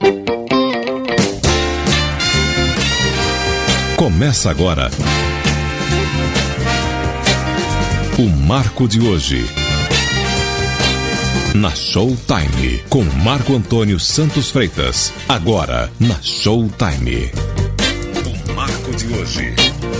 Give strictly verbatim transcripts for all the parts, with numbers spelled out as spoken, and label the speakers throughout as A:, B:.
A: Começa agora o Marco de Hoje, na Showtime, com Marco Antônio Santos Freitas. Agora, na Showtime. O Marco de Hoje.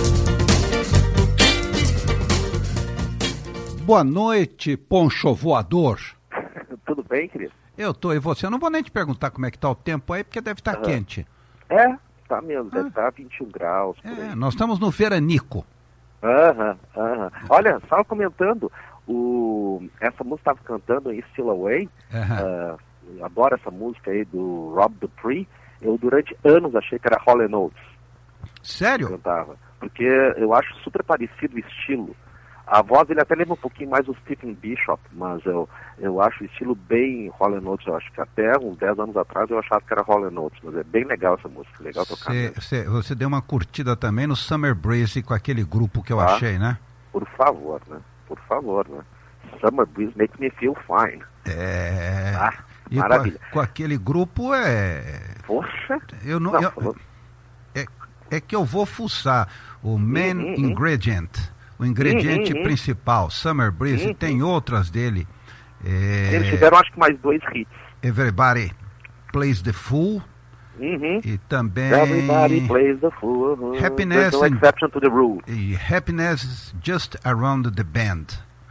B: Boa noite, Poncho Voador.
C: Tudo bem, querido?
B: Eu tô, e você? Eu não vou nem te perguntar como é que tá o tempo aí, porque deve estar
C: uhum.
B: quente.
C: É, tá mesmo,
B: ah.
C: deve estar vinte e um graus.
B: É, nós estamos no veranico.
C: Aham, uhum, aham. Uhum. Olha, estava comentando, o... essa música estava cantando em Still Away, uhum. uh, adoro essa música aí do Rob Dupree. Eu durante anos achei que era Hall and Oates.
B: Sério?
C: Cantava, porque eu acho super parecido o estilo. A voz ele até lembra um pouquinho mais o Stephen Bishop, mas eu, eu acho o estilo bem Hall and Oates. Eu acho que até uns dez anos atrás eu achava que era Hall and Oates, mas é bem legal essa música, legal tocar.
B: Cê, cê, você deu uma curtida também no Summer Breeze com aquele grupo que eu
C: ah,
B: achei, né?
C: Por favor, né? Por favor, né? Summer Breeze make me feel fine.
B: É...
C: Ah,
B: e
C: maravilha.
B: Com, com aquele grupo é...
C: Poxa!
B: Eu não...
C: não
B: eu...
C: falou...
B: é, é que eu vou fuçar o Main
C: hum, hum,
B: Ingredient... O ingrediente
C: hum, hum,
B: principal, Summer Breeze,
C: hum,
B: tem outras dele. É...
C: Eles tiveram, acho que, mais dois hits.
B: Everybody Plays the Fool.
C: Uhum.
B: E também...
C: Everybody Plays the Fool. Uhum.
B: Happiness
C: no
B: and...
C: exception to the rule.
B: E Happiness Just Around the Bend.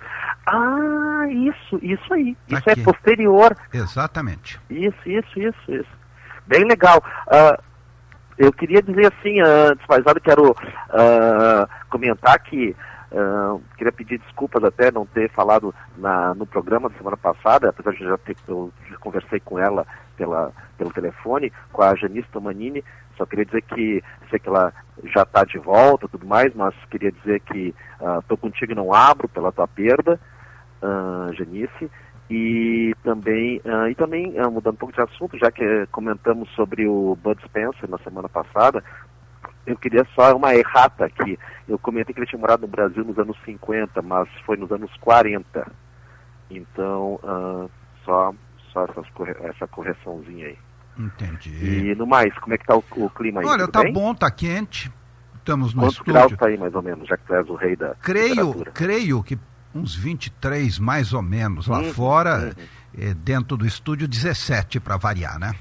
C: Ah, isso, isso aí. Isso
B: Aqui.
C: é posterior.
B: Exatamente.
C: Isso, isso, isso, isso. Bem legal. Uh, eu queria dizer assim, antes, mas olha, quero uh, comentar que Uh, queria pedir desculpas até não ter falado na, no programa da semana passada, apesar de já ter, eu já conversei com ela pela, pelo telefone, com a Janice Tomanini. Só queria dizer que sei que ela já está de volta e tudo mais, mas queria dizer que estou uh, contigo e não abro pela tua perda, uh, Janice. E também, uh, e também uh, mudando um pouco de assunto, já que comentamos sobre o Bud Spencer na semana passada, eu queria só uma errata aqui. Eu comentei que ele tinha morado no Brasil nos anos cinquenta, mas foi nos anos quarenta. Então, uh, só, só essas corre- essa correçãozinha aí.
B: Entendi.
C: E no mais, como é que tá o, o clima aí?
B: Olha,
C: Tudo
B: tá
C: bem?
B: bom, tá quente. Estamos no
C: Quantos
B: estúdio.
C: graus tá aí, mais ou menos, já que tu és o rei da
B: creio,
C: temperatura?
B: Creio que uns vinte e três, mais ou menos. Lá
C: uhum,
B: fora,
C: uhum.
B: É, dentro do estúdio, dezessete para variar, né?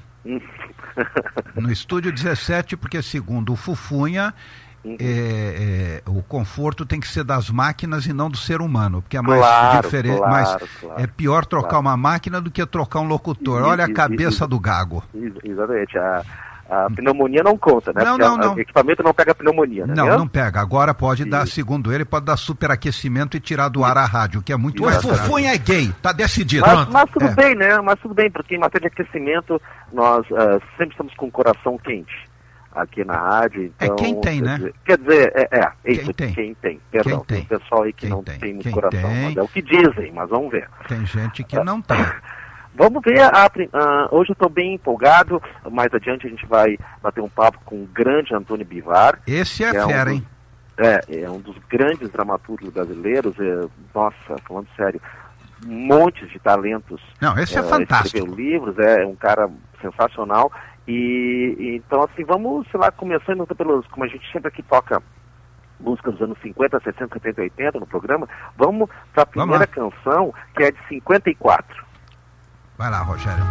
B: No estúdio dezessete, porque segundo o Fufunha, uhum. é, é, o conforto tem que ser das máquinas e não do ser humano, porque é mais
C: claro,
B: diferente,
C: claro,
B: mais,
C: claro,
B: é pior trocar
C: claro.
B: uma máquina do que trocar um locutor.
C: Isso,
B: Olha a cabeça
C: isso,
B: do gago.
C: Isso, exatamente, a, a pneumonia não conta, né?
B: Não,
C: porque
B: não,
C: a,
B: não.
C: O equipamento não pega pneumonia, né?
B: Não,
C: mesmo?
B: não pega. Agora pode
C: isso.
B: dar, segundo ele, pode dar superaquecimento e tirar do ar a rádio, que é muito mais
C: grave.
B: O Fufunha é gay, tá decidido.
C: Mas, mas tudo
B: é.
C: bem, né? Mas tudo bem, porque em matéria de aquecimento, nós uh, sempre estamos com o coração quente aqui na rádio. Então,
B: é quem tem,
C: quer
B: né?
C: Dizer, quer dizer, é, é, é isso,
B: quem tem.
C: Quem tem, perdão.
B: Quem tem.
C: Tem pessoal aí que
B: quem
C: não
B: tem,
C: tem muito
B: quem
C: coração,
B: tem.
C: mas é o que dizem, mas vamos ver.
B: Tem gente que não tem.
C: Vamos ver, a, a, hoje eu estou bem empolgado, mais adiante a gente vai bater um papo com o grande Antônio Bivar.
B: Esse é
C: é
B: fera,
C: um
B: hein?
C: É, é um dos grandes dramaturgos brasileiros, é, nossa, falando sério, montes de talentos.
B: Não, esse é, é fantástico.
C: Escreveu livros, é um cara sensacional. E, e então, assim, vamos, sei lá, começando pelos, como a gente sempre aqui toca música dos anos cinquenta, sessenta, setenta, oitenta no programa, vamos para a primeira canção, que é de cinquenta e quatro.
B: Vai lá, Rogério.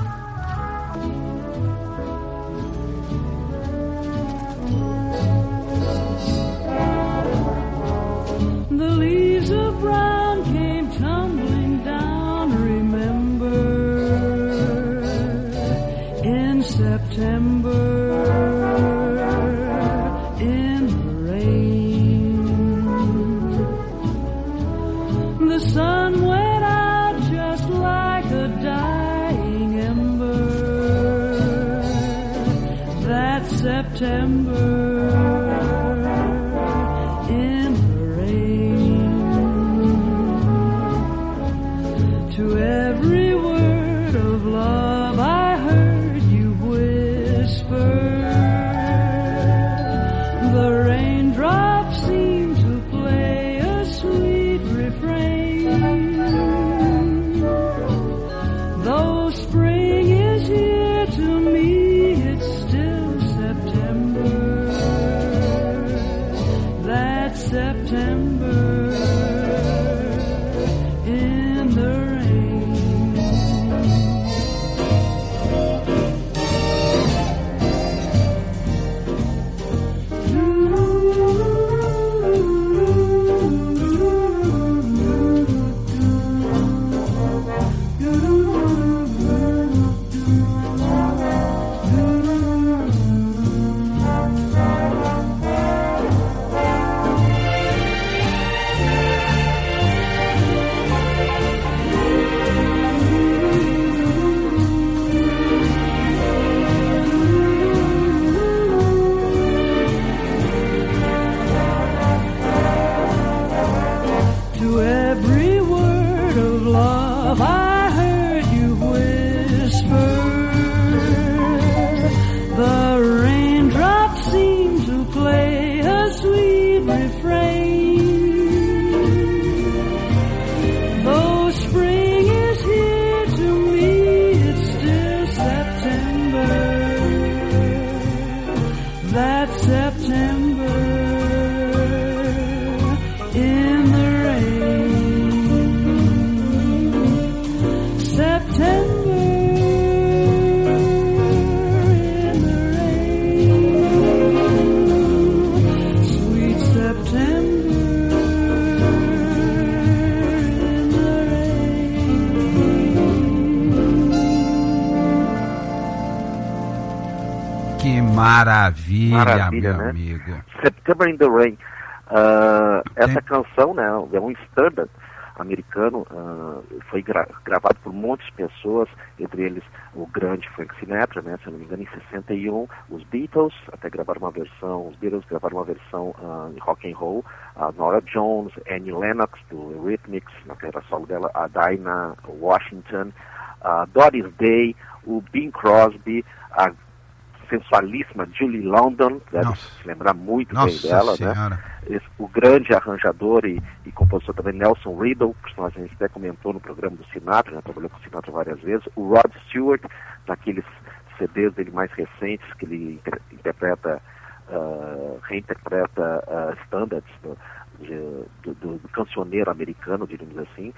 D: The leaves of brown came tumbling down, remember, in September, in the rain. The sun went out just like a dying ember that September. To every word of love I heard you whisper, the raindrops seem to play a sweet refrain. Though spring is here to me, September, that September in the rain, September.
B: Que maravilha,
C: Maravilha,
B: meu
C: né?
B: amigo.
C: September in the Rain. Uh, essa canção, né, é um standard americano, uh, foi gra gravado por muitas pessoas, entre eles o grande Frank Sinatra, né, se eu não me engano, em sessenta e um, os Beatles até gravaram uma versão, os Beatles gravaram uma versão uh, em rock and roll, a Nora Jones, Annie Lennox do Eurythmics, na carreira solo dela, a Dinah Washington, a Doris Day, o Bing Crosby, a sensualíssima Julie London, deve
B: Nossa.
C: se lembrar muito
B: Nossa
C: bem dela,
B: Senhora.
C: né? Esse, o grande arranjador e, e compositor também Nelson Riddle, personagem que a gente até comentou no programa do Sinatra, né? Trabalhou com o Sinatra várias vezes, o Rod Stewart, naqueles C Ds dele mais recentes, que ele inter interpreta, uh, reinterpreta uh, standards do, de, do, do, do cancioneiro americano, diríamos assim,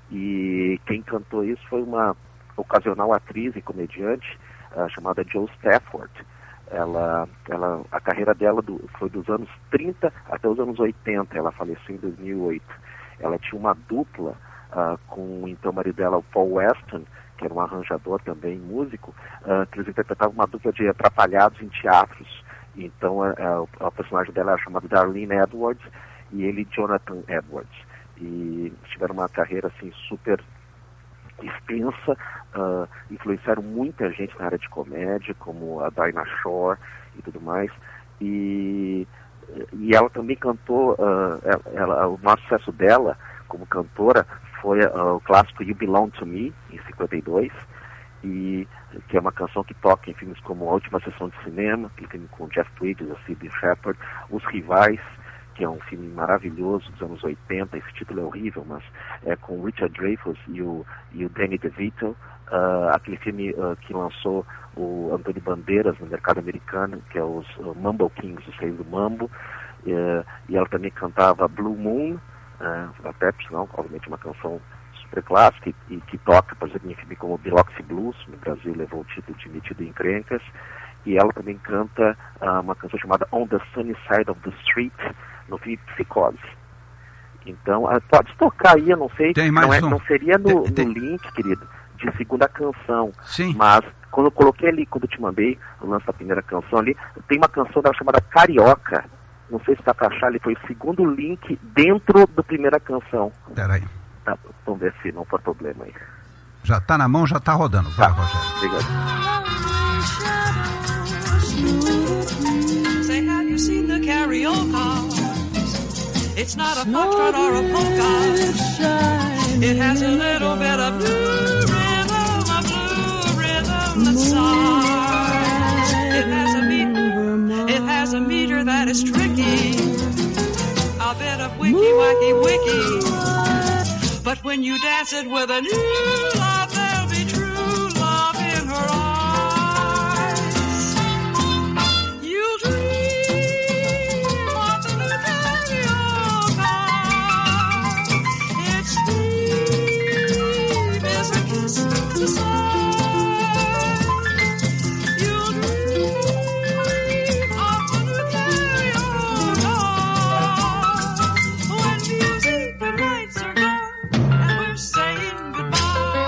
C: e quem cantou isso foi uma ocasional atriz e comediante, Uh, chamada Jo Stafford. Ela, ela, a carreira dela do, foi dos anos trinta até os anos oitenta, ela faleceu em dois mil e oito. Ela tinha uma dupla uh, com o então marido dela, o Paul Weston, que era um arranjador também, músico, uh, que eles interpretavam uma dupla de atrapalhados em teatros. Então uh, uh, o personagem dela era chamado Darlene Edwards e ele Jonathan Edwards. E tiveram uma carreira assim super extensa, uh, influenciaram muita gente na área de comédia, como a Dinah Shore e tudo mais, e, e ela também cantou, uh, ela, ela, o maior sucesso dela como cantora foi uh, o clássico You Belong to Me, em cinquenta e dois, e, que é uma canção que toca em filmes como A Última Sessão de Cinema, aquele filme com Jeff Bridges, a Cybill Shepherd, Os Rivais, que é um filme maravilhoso dos anos oitenta, esse título é horrível, mas é com o Richard Dreyfuss e o, e o Danny DeVito, uh, aquele filme uh, que lançou o Antônio Bandeiras no mercado americano, que é os uh, Mambo Kings, os Reis do Mambo, uh, e ela também cantava Blue Moon, uh, da Pepsi, não, obviamente uma canção super clássica, e, e que toca, por exemplo, em filme como Biloxi Blues, no Brasil levou o título de Metido em Encrencas, e ela também canta uh, uma canção chamada On the Sunny Side of the Street, no filme Psicose. Então, uh, pode tocar aí, eu não sei,
B: tem mais
C: não, é,
B: um.
C: não seria no,
B: tem, tem...
C: no link, querido, de segunda canção.
B: Sim.
C: Mas, quando eu coloquei ali, quando eu te mandei o lance da primeira canção ali, tem uma canção dela chamada Carioca. Não sei se dá pra achar, ali foi o segundo link dentro da primeira canção.
B: Peraí.
C: Tá, vamos ver se não for problema aí.
B: Já tá na mão, já tá rodando. Vai,
C: Tá.
B: Rogério.
C: Obrigado.
E: Say, have you seen the carioca? It's not a foxtrot or a polka. It has a little bit of blue rhythm, a blue rhythm that's soft. It has a meter, it has a meter that is tricky, a bit of wicky wacky wicky. But when you dance it with a new love, there'll be true love in her eyes. You'll dream of the new carioca. Its theme is a kiss to the sun. You'll dream of the new carioca. When music and lights are gone and we're saying goodbye.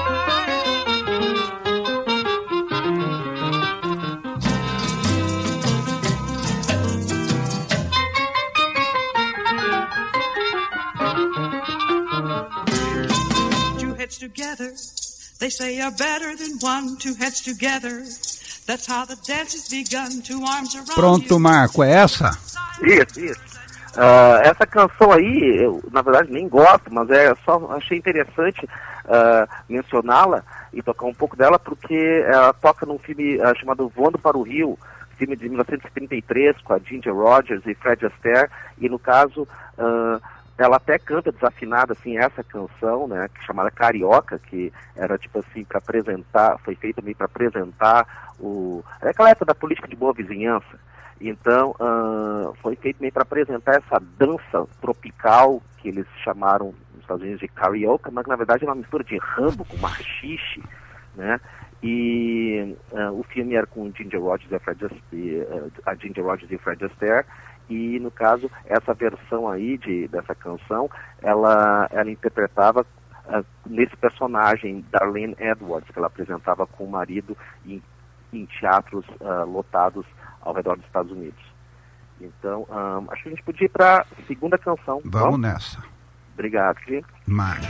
E: Two heads together, they say are better than one. Two heads together, that's how the dance has begun. Two arms around
B: Pronto,
E: you.
B: Marco, é essa?
C: Isso, isso. Uh, essa canção aí, eu na verdade nem gosto, mas é só achei interessante uh, mencioná-la e tocar um pouco dela, porque ela toca num filme uh, chamado Voando para o Rio, filme de mil novecentos e trinta e três, com a Ginger Rogers e Fred Astaire, e no caso uh, ela até canta desafinada, assim, essa canção, né, chamada Carioca, que era, tipo assim, para apresentar, foi feita meio para apresentar o... É aquela época da política de boa vizinhança. Então, uh, foi feito meio para apresentar essa dança tropical, que eles chamaram nos Estados Unidos de Carioca, mas na verdade é uma mistura de Rambo com machixe, né? E uh, o filme era com Ginger Rogers e Fred Astaire, uh, a Ginger Rogers e Fred Astaire, e no caso essa versão aí de, dessa canção, ela, ela interpretava uh, nesse personagem Darlene Edwards, que ela apresentava com o marido em, em teatros uh, lotados ao redor dos Estados Unidos. Então, um, acho que a gente podia ir para a segunda canção.
B: Vamos bom? Nessa.
C: Obrigado, Gui.
B: Mágica.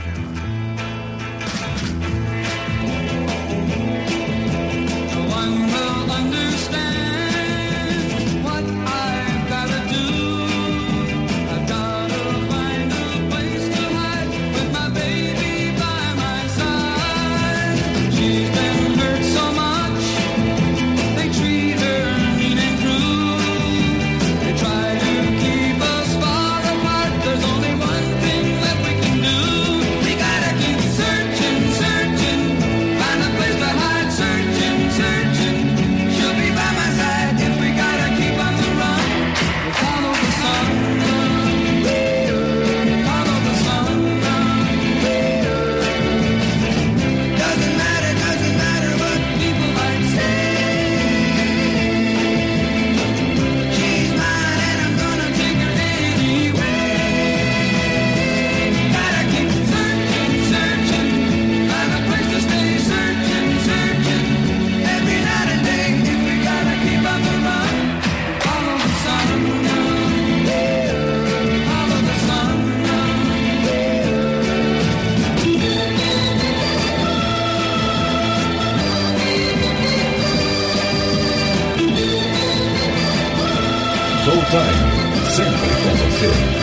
A: Sempre com você.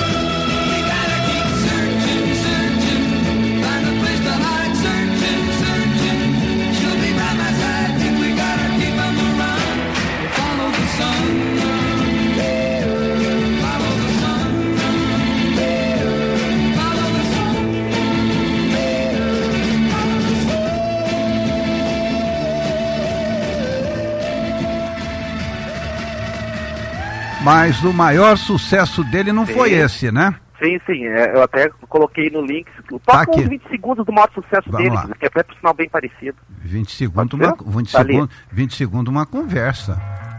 B: Mas o maior sucesso dele não sim. foi esse, né?
C: Sim, sim. É, eu até coloquei no link. Toca uns vinte segundos do maior sucesso
B: Vamos
C: dele,
B: lá.
C: que é até por sinal bem parecido.
B: vinte segundos, uma, vinte tá segundos, vinte segundos uma conversa.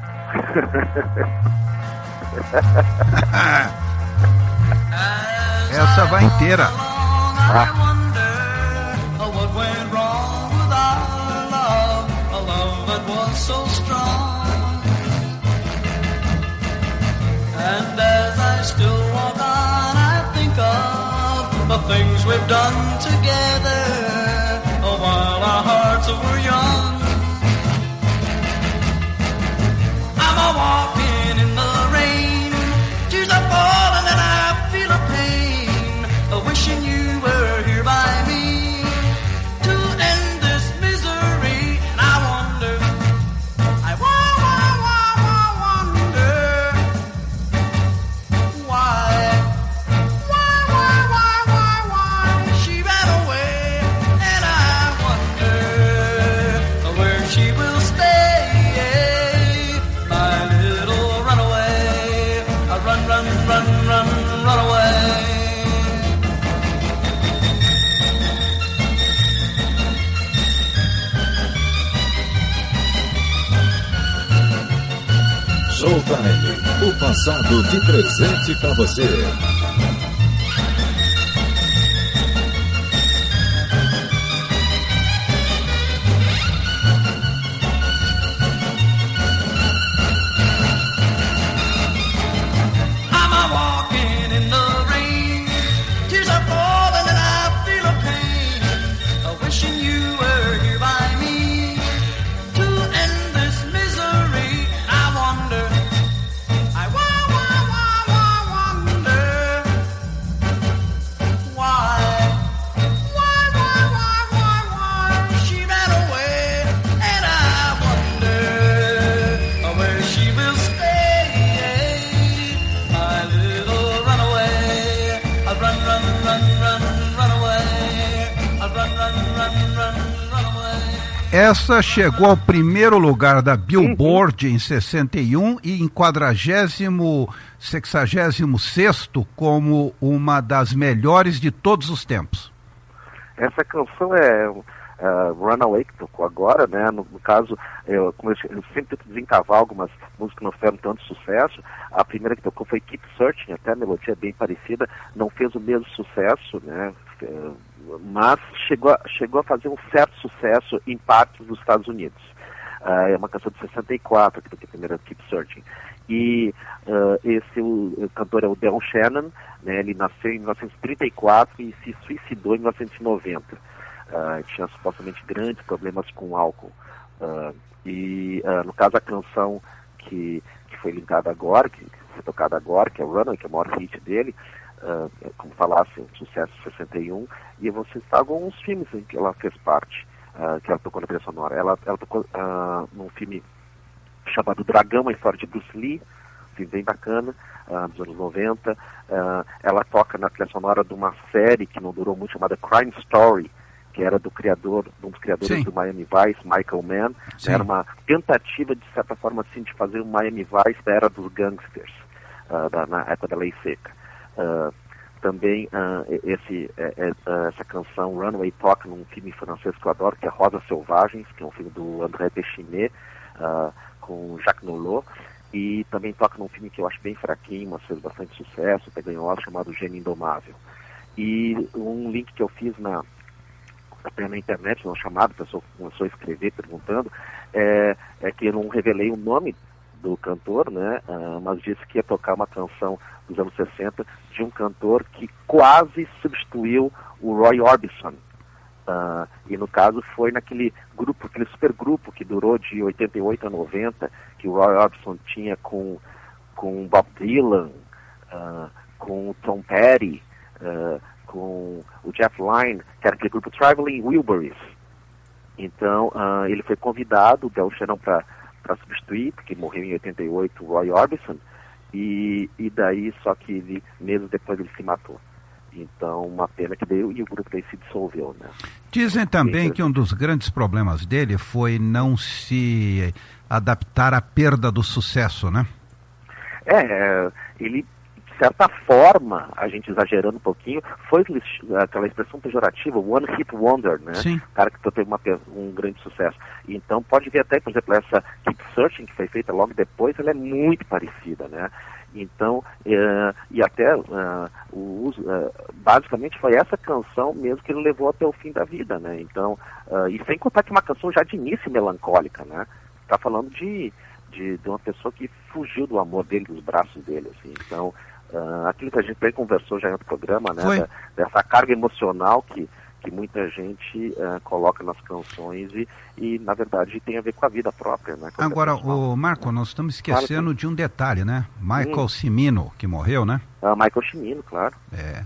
B: Essa vai inteira. Ah.
E: And as I still walk on, I think of the things we've done together, oh, while our hearts were young. I'm a walking in the rain, tears are falling and I feel a pain, a wishing you were here by me to end this misery. And I wonder, I wonder,
A: Showtime, o passado de presente pra você.
E: I wonder
B: Essa chegou ao primeiro lugar da Billboard uhum. em sessenta e um e em quadragésimo, sexagésimo sexto como uma das melhores de todos os tempos.
C: Essa canção é uh, Runaway, que tocou agora, né? No, no caso, eu, como eu, eu sempre tento desencavar algumas músicas que não fizeram tanto sucesso. A primeira que tocou foi Keep Searching, até a melodia é bem parecida, não fez o mesmo sucesso, né? Mas chegou a, chegou a fazer um certo sucesso em partes dos Estados Unidos. Uh, é uma canção de sessenta e quatro, que é a primeira Keep Searching. E uh, esse o, o cantor é o Del Shannon, né? Ele nasceu em mil novecentos e trinta e quatro e se suicidou em mil novecentos e noventa. Uh, tinha supostamente grandes problemas com álcool. Uh, e uh, no caso a canção que, que foi ligada agora, que, que foi tocada agora, que é o Runaway, que é o maior hit dele, Uh, como falasse, um sucesso de sessenta e um, e eu vou citar alguns filmes em que ela fez parte, uh, que ela tocou na trilha sonora. Ela, ela tocou uh, num filme chamado Dragão, a história de Bruce Lee, um filme bem bacana, uh, dos anos noventa. Uh, ela toca na trilha sonora de uma série que não durou muito, chamada Crime Story, que era do criador, um dos criadores Sim. do Miami Vice, Michael Mann. Era uma tentativa, de certa forma, assim, de fazer o Miami Vice da era dos gangsters, uh, da, na época da Lei Seca. Uh, também uh, esse, uh, essa canção Runaway toca num filme francês que eu adoro, que é Rosas Selvagens, que é um filme do André Téchiné, uh, com Jacques Nolot, e também toca num filme que eu acho bem fraquinho, mas fez bastante sucesso, até ganhou Oscar, chamado Gênio Indomável. E um link que eu fiz na, até na internet, no chamado, a pessoa começou a escrever perguntando, é, é que eu não revelei o nome do cantor, né, uh, mas disse que ia tocar uma canção dos anos sessenta de um cantor que quase substituiu o Roy Orbison. Uh, e no caso foi naquele grupo, aquele supergrupo que durou de oitenta e oito a noventa, que o Roy Orbison tinha com, com Bob Dylan, uh, com o Tom Petty, uh, com o Jeff Lynne, que era aquele grupo Traveling Wilburys. Então uh, ele foi convidado, o Del Shannon, para para substituir, porque morreu em oitenta e oito o Roy Orbison, e, e daí só que ele, meses depois ele se matou. Então, uma pena que deu e o grupo daí se dissolveu, né?
B: Dizem também que um dos grandes problemas dele foi não se adaptar à perda do sucesso, né?
C: É, ele, de certa forma, a gente exagerando um pouquinho, foi aquela expressão pejorativa, one hit wonder, né?
B: Sim.
C: Cara que teve uma, um grande sucesso. Então pode ver até, por exemplo, essa Keep Searching, que foi feita logo depois, ela é muito parecida, né? Então, uh, e até uh, o uso, uh, basicamente foi essa canção mesmo que ele levou até o fim da vida, né? Então, uh, e sem contar que uma canção já de início melancólica, né? Tá falando de, de, de uma pessoa que fugiu do amor dele, dos braços dele, assim. Então, uh, aquilo que a gente bem conversou já em outro programa, né? Da, dessa carga emocional que que muita gente uh, coloca nas canções e, e, na verdade, tem a ver com a vida própria, né?
B: Agora, o Marco, nós estamos esquecendo claro que... de um detalhe, né? Michael hum. Cimino, que morreu, né?
C: Ah, Michael Cimino, claro.
B: É.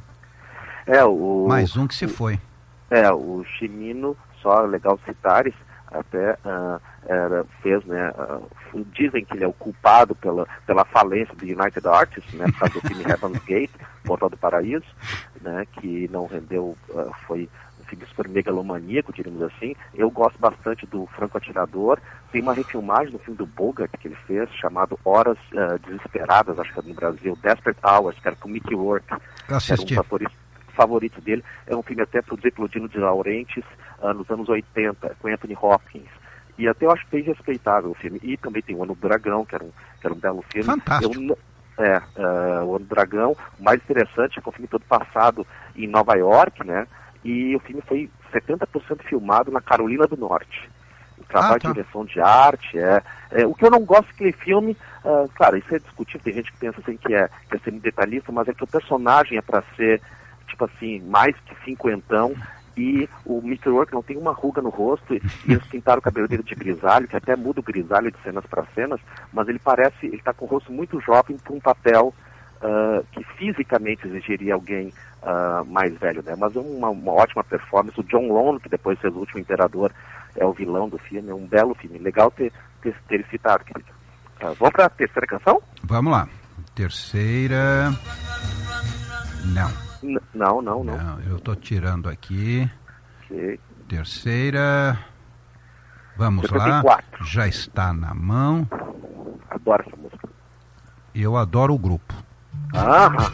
C: É, o...
B: Mais um que se
C: o,
B: foi.
C: É, o Cimino, só legal citar, até uh, era, fez, né? Uh, dizem que ele é o culpado pela, pela falência do United Artists, né? Por causa do filme Heaven's Gate, Portal do Paraíso, né? Que não rendeu, uh, foi... filme super megalomaníaco, diríamos assim. Eu gosto bastante do Franco Atirador. Tem uma refilmagem do filme do Bogart que ele fez, chamado Horas uh, Desesperadas, acho que é no Brasil, Desperate Hours, que era com o Mickey Rourke, que era um dos fatores favoritos dele. É um filme até produzido pelo Dino de Laurentiis, uh, nos anos oitenta, com Anthony Hopkins. E até eu acho bem respeitável o filme. E também tem o Ano do Dragão, que era um, que era um belo filme.
B: Fantástico.
C: Eu, é, uh, o Ano do Dragão. O mais interessante é que o filme todo passado em Nova York, né? E o filme foi setenta por cento filmado na Carolina do Norte. O trabalho ah, tá. de direção de arte, é, é... O que eu não gosto daquele filme, uh, claro, isso é discutível, tem gente que pensa assim que é, que é ser muito detalhista, mas é que o personagem é para ser, tipo assim, mais que cinquentão, e o mister Rourke não tem uma ruga no rosto, e, e eles pintaram o cabelo dele de grisalho, que até muda o grisalho de cenas para cenas, mas ele parece, ele está com o rosto muito jovem para um papel uh, que fisicamente exigiria alguém Uh, mais velho, né? Mas é uma, uma ótima performance. O John Lone, que depois fez O Último Imperador, é o vilão do filme, é um belo filme. Legal ter, ter, ter citado, querido. Uh, vamos para a terceira canção?
B: Vamos lá. Terceira... Não.
C: N- não, não, não.
B: Não, eu estou tirando aqui.
C: Okay.
B: Terceira... Vamos
C: setenta e
B: lá,
C: quatro.
B: já está na mão.
C: Adoro essa música.
B: Eu adoro o grupo.
C: Aham.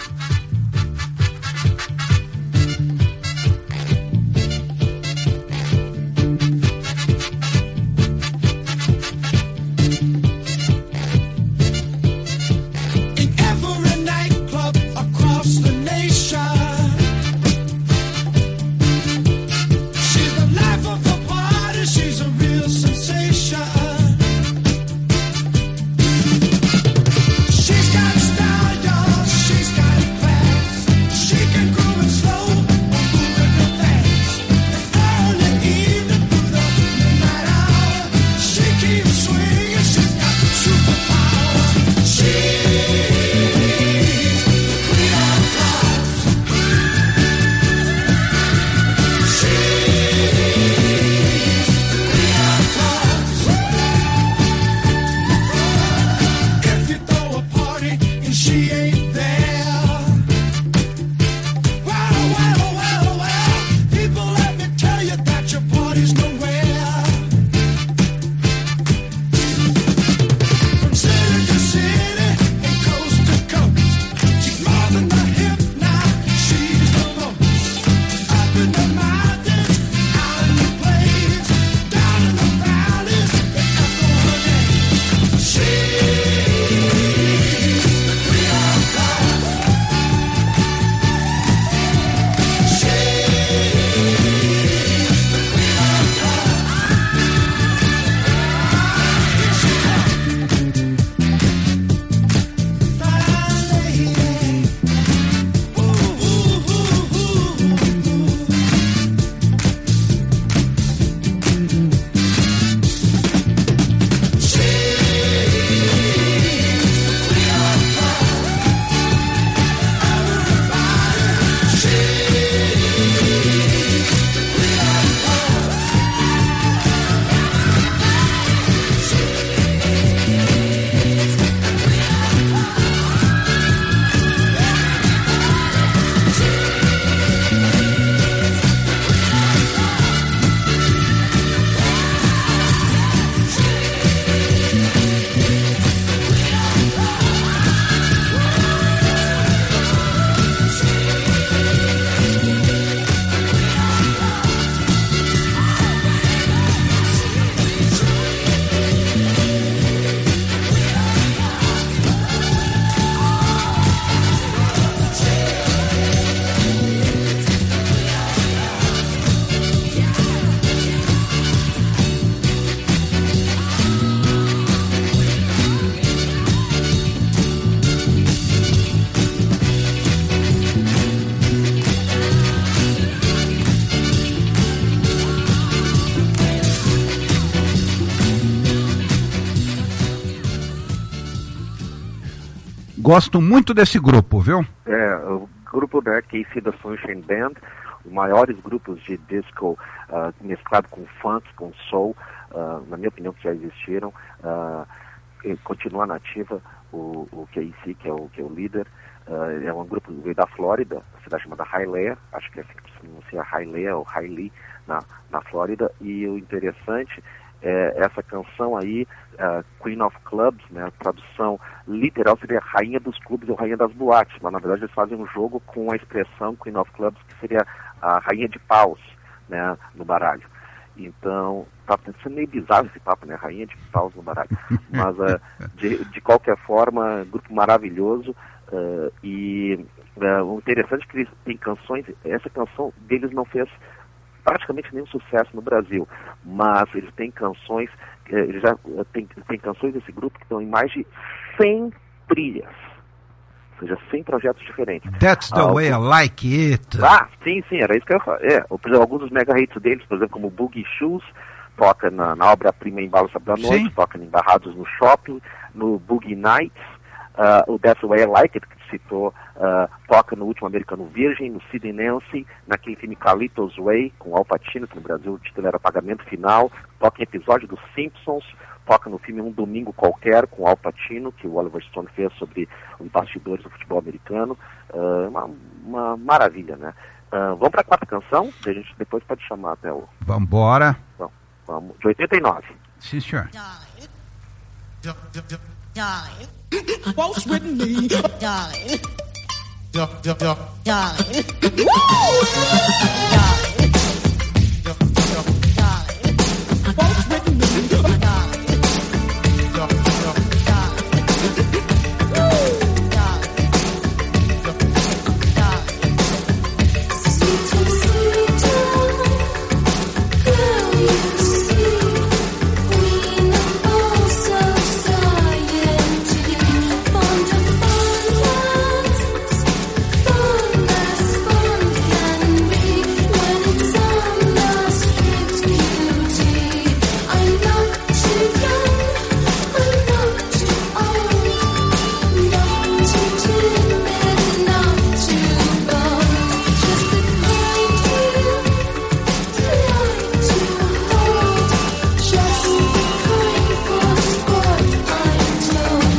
B: Gosto muito desse grupo, viu?
C: É, o grupo da K C da Sunshine Band, os maiores grupos de disco uh, mesclado com funk, com soul, uh, na minha opinião, que já existiram. Uh, continua nativa o, o K C, que é o, que é o líder. Uh, é um grupo que veio da Flórida, cidade chamada Hialeah, acho que é assim que se pronuncia Hialeah ou Hialeah, na, na Flórida. E o interessante é essa canção aí, uh, Queen of Clubs, né, a tradução literal seria Rainha dos Clubes ou Rainha das Boates, mas na verdade eles fazem um jogo com a expressão Queen of Clubs, que seria a Rainha de Paus, né, no baralho. Então, tá sendo meio bizarro esse papo, né, Rainha de Paus no baralho. Mas, uh, de, de qualquer forma, grupo maravilhoso, uh, e uh, o interessante é que eles têm canções, essa canção deles não fez praticamente nenhum sucesso no Brasil, mas eles têm canções, eles já têm, têm canções desse grupo que estão em mais de cem trilhas, ou seja, cem projetos diferentes.
B: That's the ah, way I like it.
C: Ah, sim, sim, era isso que eu ia falar. É, por exemplo, alguns dos mega hits deles, por exemplo, como Boogie Shoes, toca na, na obra-prima Embalo Sábado à Noite, sim, toca em Barrados no Shopping, no Boogie Nights, uh, o That's the Way I Like It, que citou, uh, toca no último Americano Virgem, no Sid and Nancy, naquele filme Carlitos Way, com Al Pacino, que no Brasil o título era Pagamento Final, toca em episódio dos Simpsons, toca no filme Um Domingo Qualquer, com Al Pacino, que o Oliver Stone fez sobre os bastidores do futebol americano. Uh, uma, uma maravilha, né? Uh, vamos para a quarta canção, a gente depois pode chamar até o...
B: Vambora.
C: Então, Vamos, de oitenta e nove.
B: Sim, senhor.
F: Darling, waltz with me, darling, darling, woo, darling, darling, waltz with me, darling, darling, woo, darling, darling, sweeter, sweeter, girl, you see, queen of all so science, fond of fondness, fond as fond can be when it's on the strict beauty. I'm not too young, I'm not too old, not too timid, not too bold, just the kind you like to hold, just the kind for what I'm told.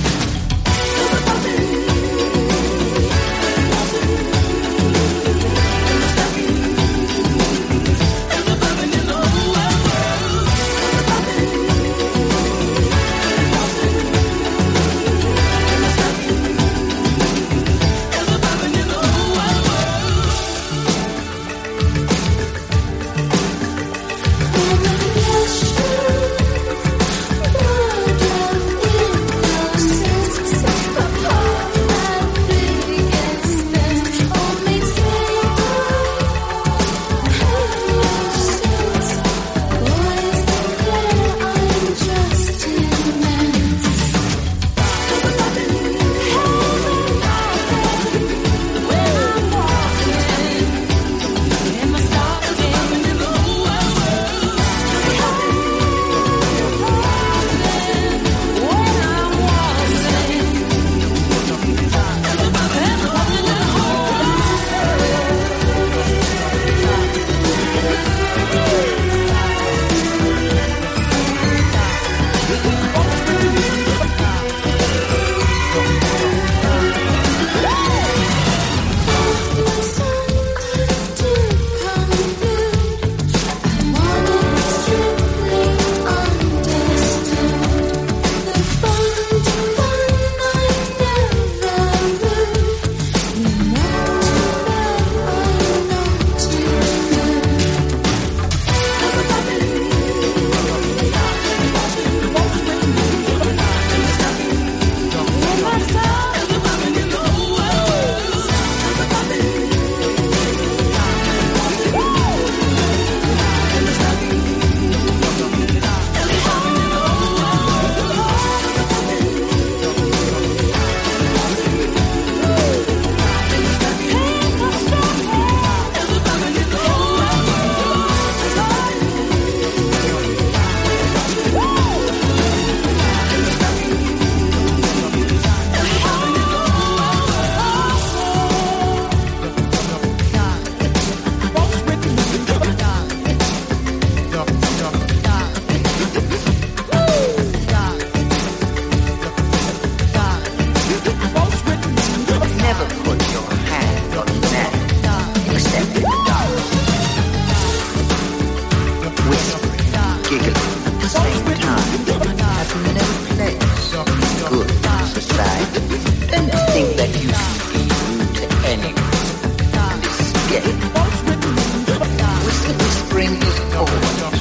G: Never put your hand on the neck, except in the dark. Whispering, giggling at the same time have no place in good society. Don't think that you should be rude to anyone and escape. Whisper, whispering is always rude.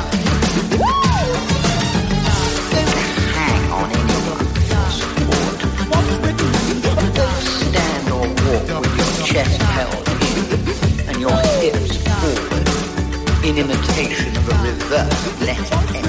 G: Don't hang on anyone for support. Don't stand or walk with your chest held in and your hips forward in imitation of a reversed letter S.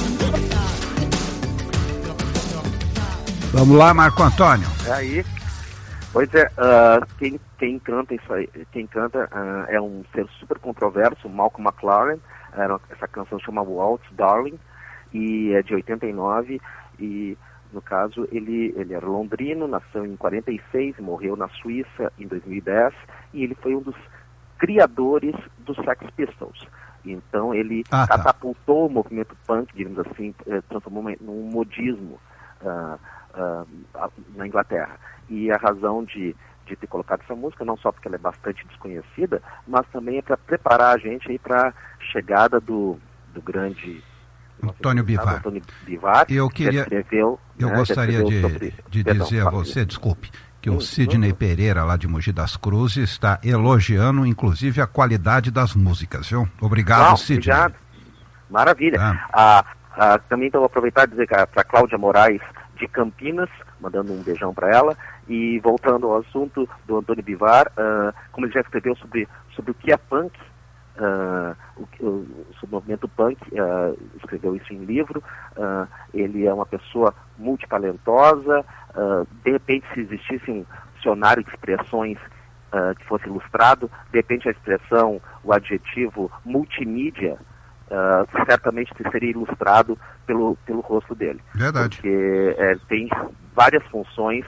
B: Vamos lá, Marco Antônio.
C: É aí. Pois é, uh, quem, quem canta isso aí, quem canta uh, é um ser super controverso, Malcolm McLaren. Era, essa canção chama Waltz Darling e é de oitenta e nove e no caso ele, ele era londrino, nasceu em quarenta e seis, morreu na Suíça em dois mil e dez e ele foi um dos criadores dos Sex Pistols. Então ele ah, tá. catapultou o movimento punk, digamos assim, transformou num modismo uh, uh, na Inglaterra. E a razão de, de ter colocado essa música, não só porque ela é bastante desconhecida, mas também é para preparar a gente aí para a chegada do, do grande
B: Antônio Bivar.
C: Antônio Bivar.
B: Eu queria,
C: escreveu,
B: eu
C: né,
B: gostaria de,
C: sobre...
B: de
C: Perdão,
B: dizer a
C: fala.
B: você, desculpe, que
C: Hum,
B: o Sidney
C: hum.
B: Pereira, lá de Mogi das Cruzes, está elogiando, inclusive, a qualidade das músicas, viu? Obrigado,
C: Não,
B: Sidney.
C: obrigado. Maravilha.
B: Tá.
C: Ah, ah, também então vou aproveitar e dizer para a Cláudia Moraes de Campinas, mandando um beijão para ela, e voltando ao assunto do Antônio Bivar, ah, como ele já escreveu sobre, sobre o que é punk, ah, o, o, sobre o movimento punk, ah, escreveu isso em livro, ah, ele é uma pessoa multitalentosa, ah, de repente se existisse um dicionário de expressões ah, que fosse ilustrado, de repente a expressão, o adjetivo multimídia, Uh, certamente seria ilustrado pelo, pelo rosto dele.
B: Verdade.
C: Porque é, tem várias funções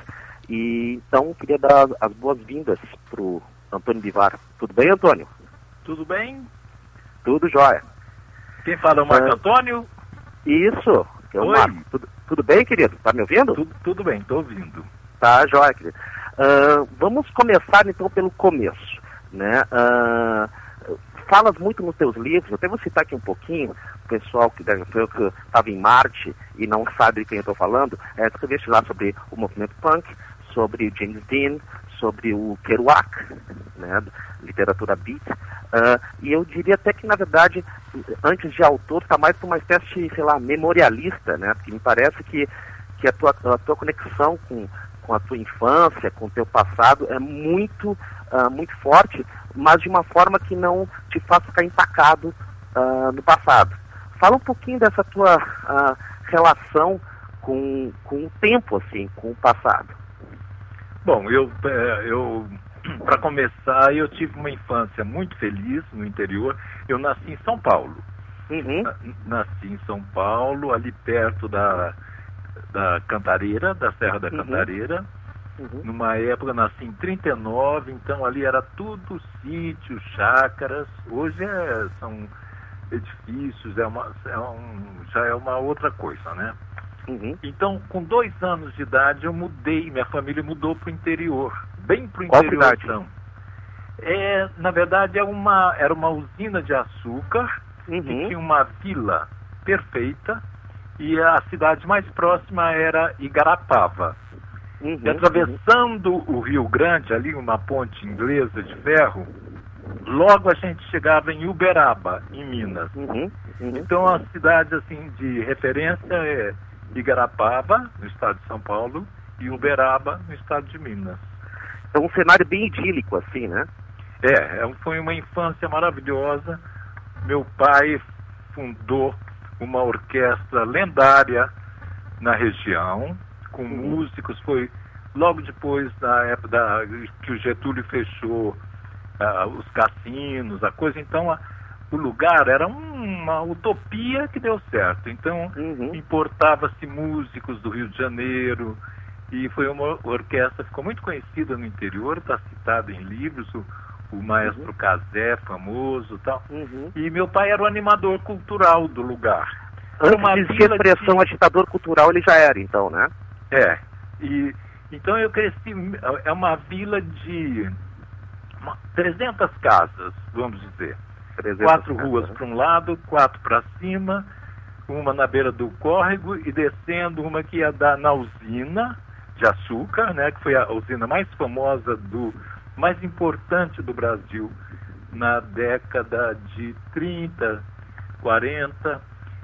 C: e então queria dar as boas-vindas para o Antônio Bivar. Tudo bem, Antônio?
H: Tudo bem?
C: Tudo jóia.
H: Quem fala é o Marco
C: Ah.
H: Antônio?
C: Isso, que é o
H: Oi.
C: Marco. Tudo, tudo bem, querido? Tá me ouvindo?
H: Tudo, tudo bem, estou ouvindo.
C: Tá, jóia, querido. Ah, vamos começar então pelo começo, né? Ah, falas muito nos teus livros, até vou citar aqui um pouquinho, o pessoal que estava em Marte e não sabe de quem eu estou falando, é, escreveste lá sobre o movimento punk, sobre o James Dean, sobre o Kerouac, né, literatura beat, uh, e eu diria até que, na verdade, antes de autor, está mais para uma espécie, sei lá, memorialista, né, porque me parece que, que a, tua, a tua conexão com, com a tua infância, com o teu passado, é muito, uh, muito forte, mas de uma forma que não te faz ficar empacado uh, no passado. Fala um pouquinho dessa tua uh, relação com, com o tempo, assim, com o passado.
H: Bom, eu, eh, eu para começar, eu tive uma infância muito feliz no interior. Eu nasci em São Paulo.
C: Uhum.
H: Na- Nasci em São Paulo, ali perto da, da Cantareira, da Serra da
C: Uhum.
H: Cantareira.
C: Uhum.
H: Numa época, eu nasci em trinta e nove, então ali era tudo sítio, chácaras. Hoje é, são edifícios, é uma, é um, já é uma outra coisa, né?
C: Uhum.
H: Então, com dois anos de idade, eu mudei, minha família mudou para o interior, bem para o
C: Qual
H: interior.
C: cidade?
H: Então. É, na verdade, é uma, era uma usina de açúcar, que
C: Uhum.
H: tinha uma vila perfeita, e a cidade mais próxima era Igarapava.
C: Uhum.
H: E atravessando o Rio Grande, ali uma ponte inglesa de ferro, logo a gente chegava em Uberaba, em Minas.
C: Uhum. Uhum.
H: Então a cidade assim de referência é Igarapava, no estado de São Paulo, e Uberaba, no estado de Minas.
C: É um cenário bem idílico, assim, né?
H: É, é- foi uma infância maravilhosa. Meu pai fundou uma orquestra lendária na região, com músicos. Foi logo depois da época da, que o Getúlio fechou ah, os cassinos, a coisa. Então a- o lugar era uma utopia que deu certo. Então
C: Uhum.
H: importava-se músicos do Rio de Janeiro, e foi uma orquestra, ficou muito conhecida no interior, está citada em livros, o, o maestro Cazé, famoso e tal.
C: Uhum.
H: E meu pai era o animador cultural do lugar. Era
C: Antes de existir a
H: vila
C: expressão
H: de-
C: agitador cultural, ele já era, então, né?
H: É, e então eu cresci, é uma vila de uma, trezentas casas, vamos dizer.
C: trezentas
H: Quatro
C: casas,
H: ruas
C: né?
H: para um lado, quatro para cima, uma na beira do córrego e descendo uma que ia dar na usina de açúcar, né, que foi a usina mais famosa, do mais importante do Brasil na década de trinta, quarenta,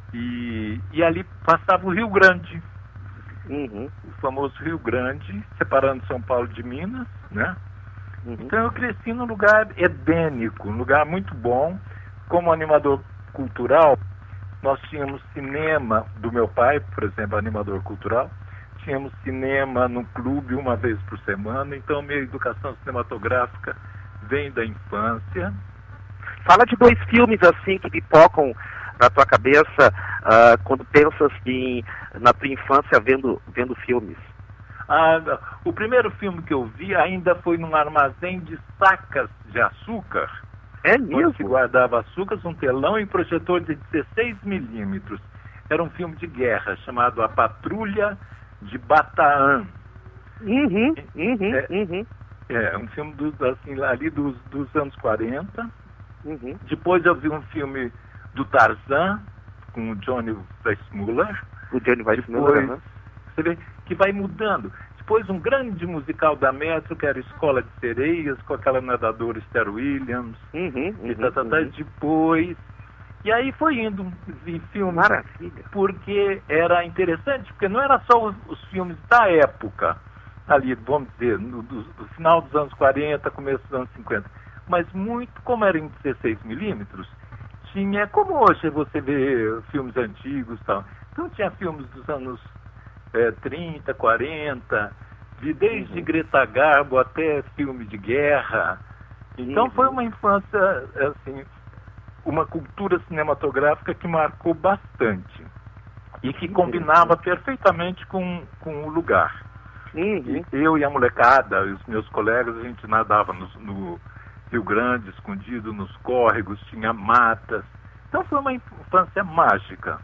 H: e, e ali passava o Rio Grande,
C: Uhum.
H: o famoso Rio Grande, separando São Paulo de Minas, né?
C: Uhum.
H: Então eu cresci num lugar edênico, um lugar muito bom. Como animador cultural, nós tínhamos cinema do meu pai, por exemplo, animador cultural. Tínhamos cinema no clube uma vez por semana. Então minha educação cinematográfica vem da infância.
C: Fala de dois filmes, assim, que pipocam na tua cabeça ah, quando pensas em, na tua infância vendo, vendo filmes.
H: Ah, o primeiro filme que eu vi ainda foi num armazém de sacas de açúcar,
C: É
H: onde se
C: mesmo?
H: guardava açúcar, um telão e projetor de dezesseis milímetros. Era um filme de guerra chamado A Patrulha de Bataan.
C: Uhum, uhum,
H: É.
C: uhum,
H: É, um filme do, assim, ali dos, dos anos quarenta.
C: uhum.
H: Depois eu vi um filme do Tarzan, com o Johnny Weissmuller.
C: O Johnny Weissmuller,
H: Depois, você vê que vai mudando. Depois um grande musical da Metro, que era Escola de Sereias, com aquela nadadora Esther Williams.
C: Uhum,
H: e tá, tá, tá,
C: uhum.
H: Depois... E aí foi indo em filmes.
C: Maravilha.
H: Porque era interessante, porque não era só os, os filmes da época, ali, vamos dizer, no, do, do final dos anos quarenta, começo dos anos cinquenta, mas muito, como era em dezesseis milímetros, tinha, como hoje você vê filmes antigos e tal, então tinha filmes dos anos é, trinta, quarenta, de desde
C: Uhum.
H: Greta Garbo até filme de guerra. Então
C: Uhum.
H: foi uma infância, assim, uma cultura cinematográfica que marcou bastante e que combinava perfeitamente com, com o lugar.
C: Uhum.
H: E eu e a molecada, e os meus colegas, a gente nadava no, no Rio Grande, escondido nos córregos, tinha matas. Então foi uma infância mágica.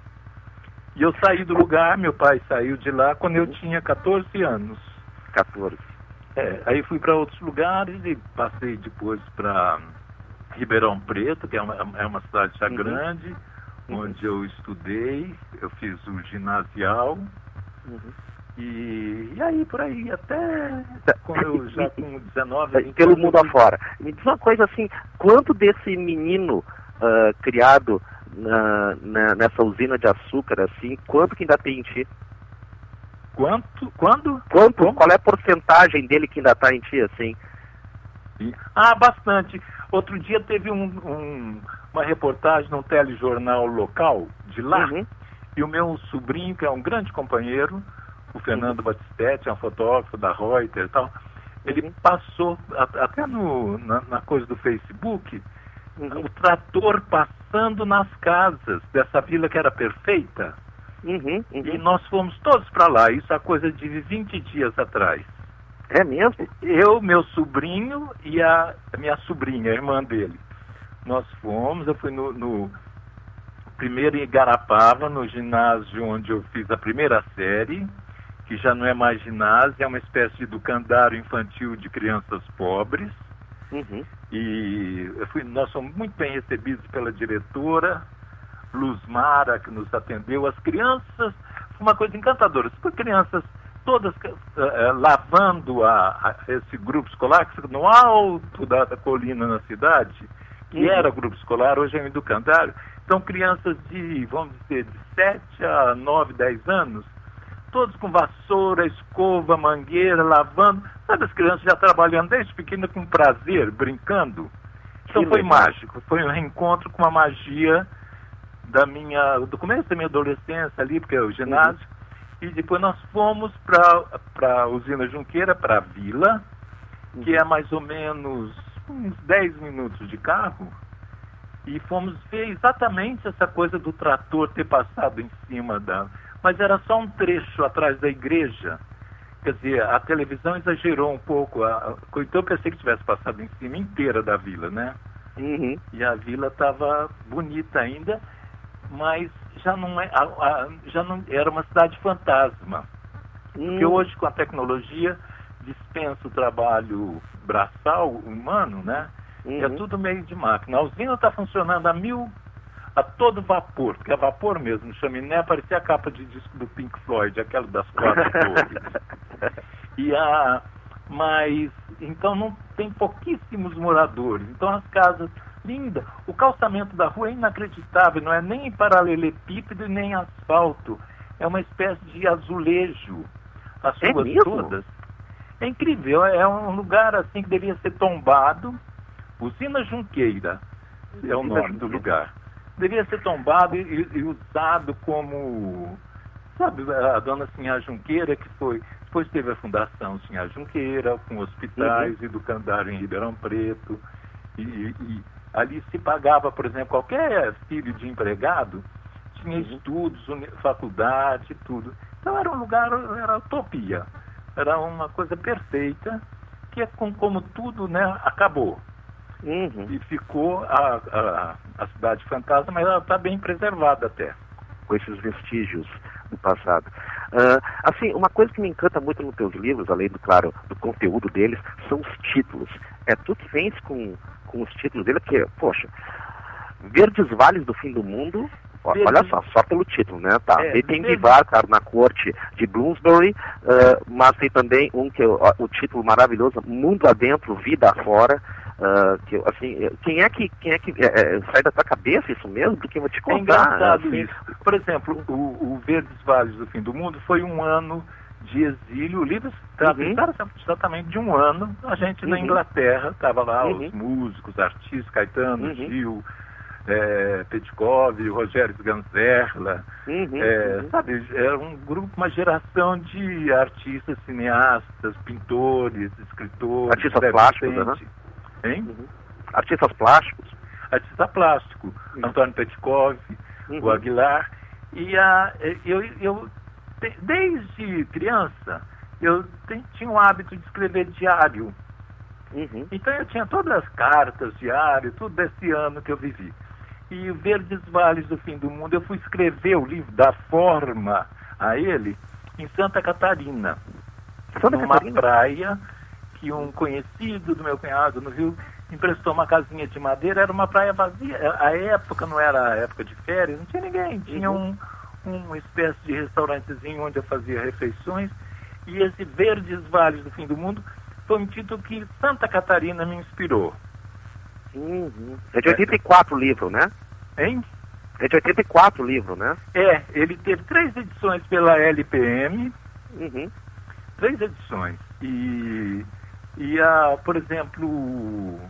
H: E eu saí do lugar, meu pai saiu de lá quando eu tinha catorze anos.
C: catorze.
H: É, aí fui para outros lugares e passei depois para Ribeirão Preto, que é uma, é uma cidade já
C: Uhum.
H: grande, onde eu estudei, eu fiz o ginasial.
C: Uhum.
H: E, e aí, por aí, até quando eu já com dezenove, vinte
C: Pelo
H: anos,
C: mundo
H: eu fui-
C: afora. Me diz uma coisa assim, quanto desse menino ah, criado na, na- nessa usina de açúcar, assim, quanto que ainda tem em ti?
H: Quanto? Quando?
C: Quanto?
H: Como?
C: Qual é a porcentagem dele que ainda está em ti, assim?
H: E- Ah, bastante. Outro dia teve um, um- uma reportagem num telejornal local de lá,
C: Uhum.
H: e o meu sobrinho, que é um grande companheiro, o Fernando Batistetti, é um fotógrafo da Reuters e tal, ele
C: Uhum.
H: passou, a- até no, na, na coisa do Facebook,
C: Uhum.
H: o trator passando nas casas dessa vila que era perfeita,
C: Uhum. Uhum.
H: e nós fomos todos para lá, isso há coisa de vinte dias atrás.
C: É mesmo?
H: Eu, meu sobrinho e a a minha sobrinha, a irmã dele. Nós fomos, eu fui no, no primeiro em Igarapava, no ginásio onde eu fiz a primeira série, que já não é mais ginásio, é uma espécie de educandário infantil de crianças pobres.
C: Uhum.
H: E eu fui, nós fomos muito bem recebidos pela diretora, Luz Mara, que nos atendeu. As crianças, foi uma coisa encantadora. As crianças todas eh, eh, lavando a, a esse grupo escolar, que fica no alto da, da colina na cidade, que
C: Uhum.
H: era grupo escolar, hoje é um educandário. Então, crianças de, vamos dizer, de sete a nove, dez anos, todos com vassoura, escova, mangueira, lavando. Sabe, as crianças já trabalhando desde pequena com prazer, brincando. Então
C: Que
H: foi
C: legal.
H: mágico, foi um reencontro com a magia da minha, do começo da minha adolescência ali, porque é o ginásio. E depois nós fomos para a usina Junqueira, para a vila, que é mais ou menos uns dez minutos de carro. E fomos ver exatamente essa coisa do trator ter passado em cima da... Mas era só um trecho atrás da igreja. Quer dizer, a televisão exagerou um pouco. A... a- Então eu pensei que tivesse passado em cima inteira da vila, né?
C: Uhum.
H: E a vila estava bonita ainda, mas já não, é, a- a- já não era uma cidade fantasma. Porque
C: Hum.
H: hoje, com a tecnologia, dispensa o trabalho braçal, humano, né?
C: Uhum.
H: É tudo meio de máquina. A usina está funcionando a mil, a todo vapor, porque é vapor mesmo. Chaminé parecia a capa de disco do Pink Floyd, aquela das quatro torres. E a, mas, então não tem pouquíssimos moradores. Então as casas, linda. O calçamento da rua é inacreditável, não é nem paralelepípedo nem asfalto. É uma espécie de azulejo. As
C: É
H: ruas
C: mesmo?
H: todas. É incrível, é um lugar assim que devia ser tombado. Usina Junqueira é o
C: Usina
H: nome do
C: Junqueira.
H: lugar. Devia ser tombado e, e usado como, sabe, a dona Sinhá Junqueira, que foi, depois teve a Fundação Sinhá Junqueira, com hospitais,
C: Uhum.
H: educandário em Ribeirão Preto, e, e ali se pagava, por exemplo, qualquer filho de empregado, tinha
C: Uhum.
H: estudos, uni- faculdade, tudo. Então era um lugar, era utopia, era uma coisa perfeita, que é com, como tudo, né, acabou.
C: Uhum.
H: E ficou a, a, a cidade fantasma, mas ela está bem preservada até.
C: Com esses vestígios do passado. Ah, assim, uma coisa que me encanta muito nos teus livros, além do, claro, do conteúdo deles, são os títulos. É tu que vens com, com os títulos dele, porque, poxa, Verdes Vales do Fim do Mundo Ó,
E: Verdes...
C: Olha só, só pelo título, né? Tá.
E: É,
C: Ele tem
E: Verdes...
C: Vivar, cara, na corte de Bloomsbury, uh, mas tem também um que ó, o título maravilhoso, Mundo Adentro, Vida Afora. Uh, que, assim, quem é que, quem é que é, é, sai da tua cabeça isso mesmo? Porque eu vou te
E: É
C: contar.
E: engraçado
C: assim,
E: isso. Por exemplo, o, o Verdes Vales do Fim do Mundo foi um ano de exílio. O livro trata
C: Uhum.
E: exatamente de um ano. A gente na
C: Uhum.
E: Inglaterra, estava lá
C: Uhum.
E: os músicos, artistas, Caetano,
C: Uhum.
E: Gil, é, Petkov, Rogério Sganzerla,
C: Uhum.
E: é,
C: Uhum.
E: sabe, era um grupo, uma geração de artistas, cineastas, pintores, escritores,
C: Artistas
E: Zé
C: plásticos,
E: Vicente. Hein?
C: Uhum. Artistas plásticos.
E: Artista plástico,
C: Uhum.
E: Antônio Petkov,
C: Uhum.
E: o Aguilar. E a, eu, eu, te- desde criança, eu te- tinha o hábito de escrever diário.
C: Uhum.
E: Então eu tinha todas as cartas, diário, tudo desse ano que eu vivi. E o Verdes Vales do Fim do Mundo, eu fui escrever o livro, dar forma a ele, em Santa Catarina.
C: Santa
E: numa
C: Catarina?
E: praia que um conhecido do meu cunhado no Rio emprestou uma casinha de madeira, era uma praia vazia. A época não era a época de férias, não tinha ninguém. Tinha
C: Uhum.
E: um, uma espécie de restaurantezinho onde eu fazia refeições. E esse Verdes Vales do Fim do Mundo foi um título que Santa Catarina me inspirou.
C: Uhum. É de oitenta e quatro o livro, né?
E: Hein?
C: É de oitenta e quatro o livro, né?
E: É, ele teve três edições pela L P M,
C: Uhum.
E: três edições. E, e a, por exemplo, o,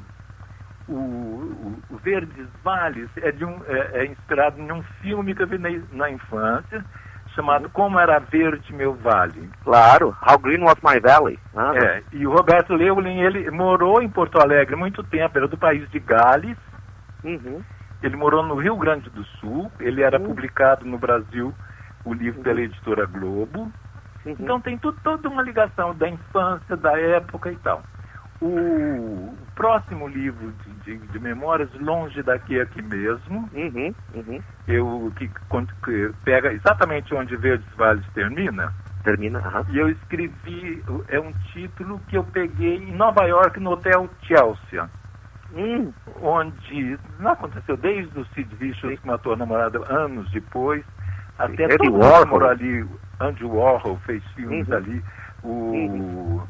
E: o, o Verdes Vales é, de um, é, é inspirado em um filme que eu vi na, na infância, chamado Como Era Verde Meu Vale.
C: Claro, How Green Was My Valley. Ah,
E: É, e o Roberto Leulin, ele morou em Porto Alegre muito tempo, era do país de Gales.
C: Uhum.
E: Ele morou no Rio Grande do Sul, ele era
C: Uhum.
E: publicado no Brasil, o livro pela editora Globo.
C: Uhum.
E: Então tem tu, toda uma ligação da infância, da época e tal. O próximo livro de, de, de memórias, Longe Daqui Aqui Mesmo,
C: Uhum. Uhum.
E: eu, que, que pega exatamente onde Verdes Vales termina,
C: Termina. Aham.
E: e eu escrevi, é um título que eu peguei em Nova York, no Hotel Chelsea,
C: Hum.
E: onde não aconteceu desde o Sid Vicious que matou a namorada anos depois, até
C: Andy
E: todo mundo
C: Warhol.
E: morou ali. Andy Warhol fez filmes
C: Uhum.
E: ali, o
C: Uhum.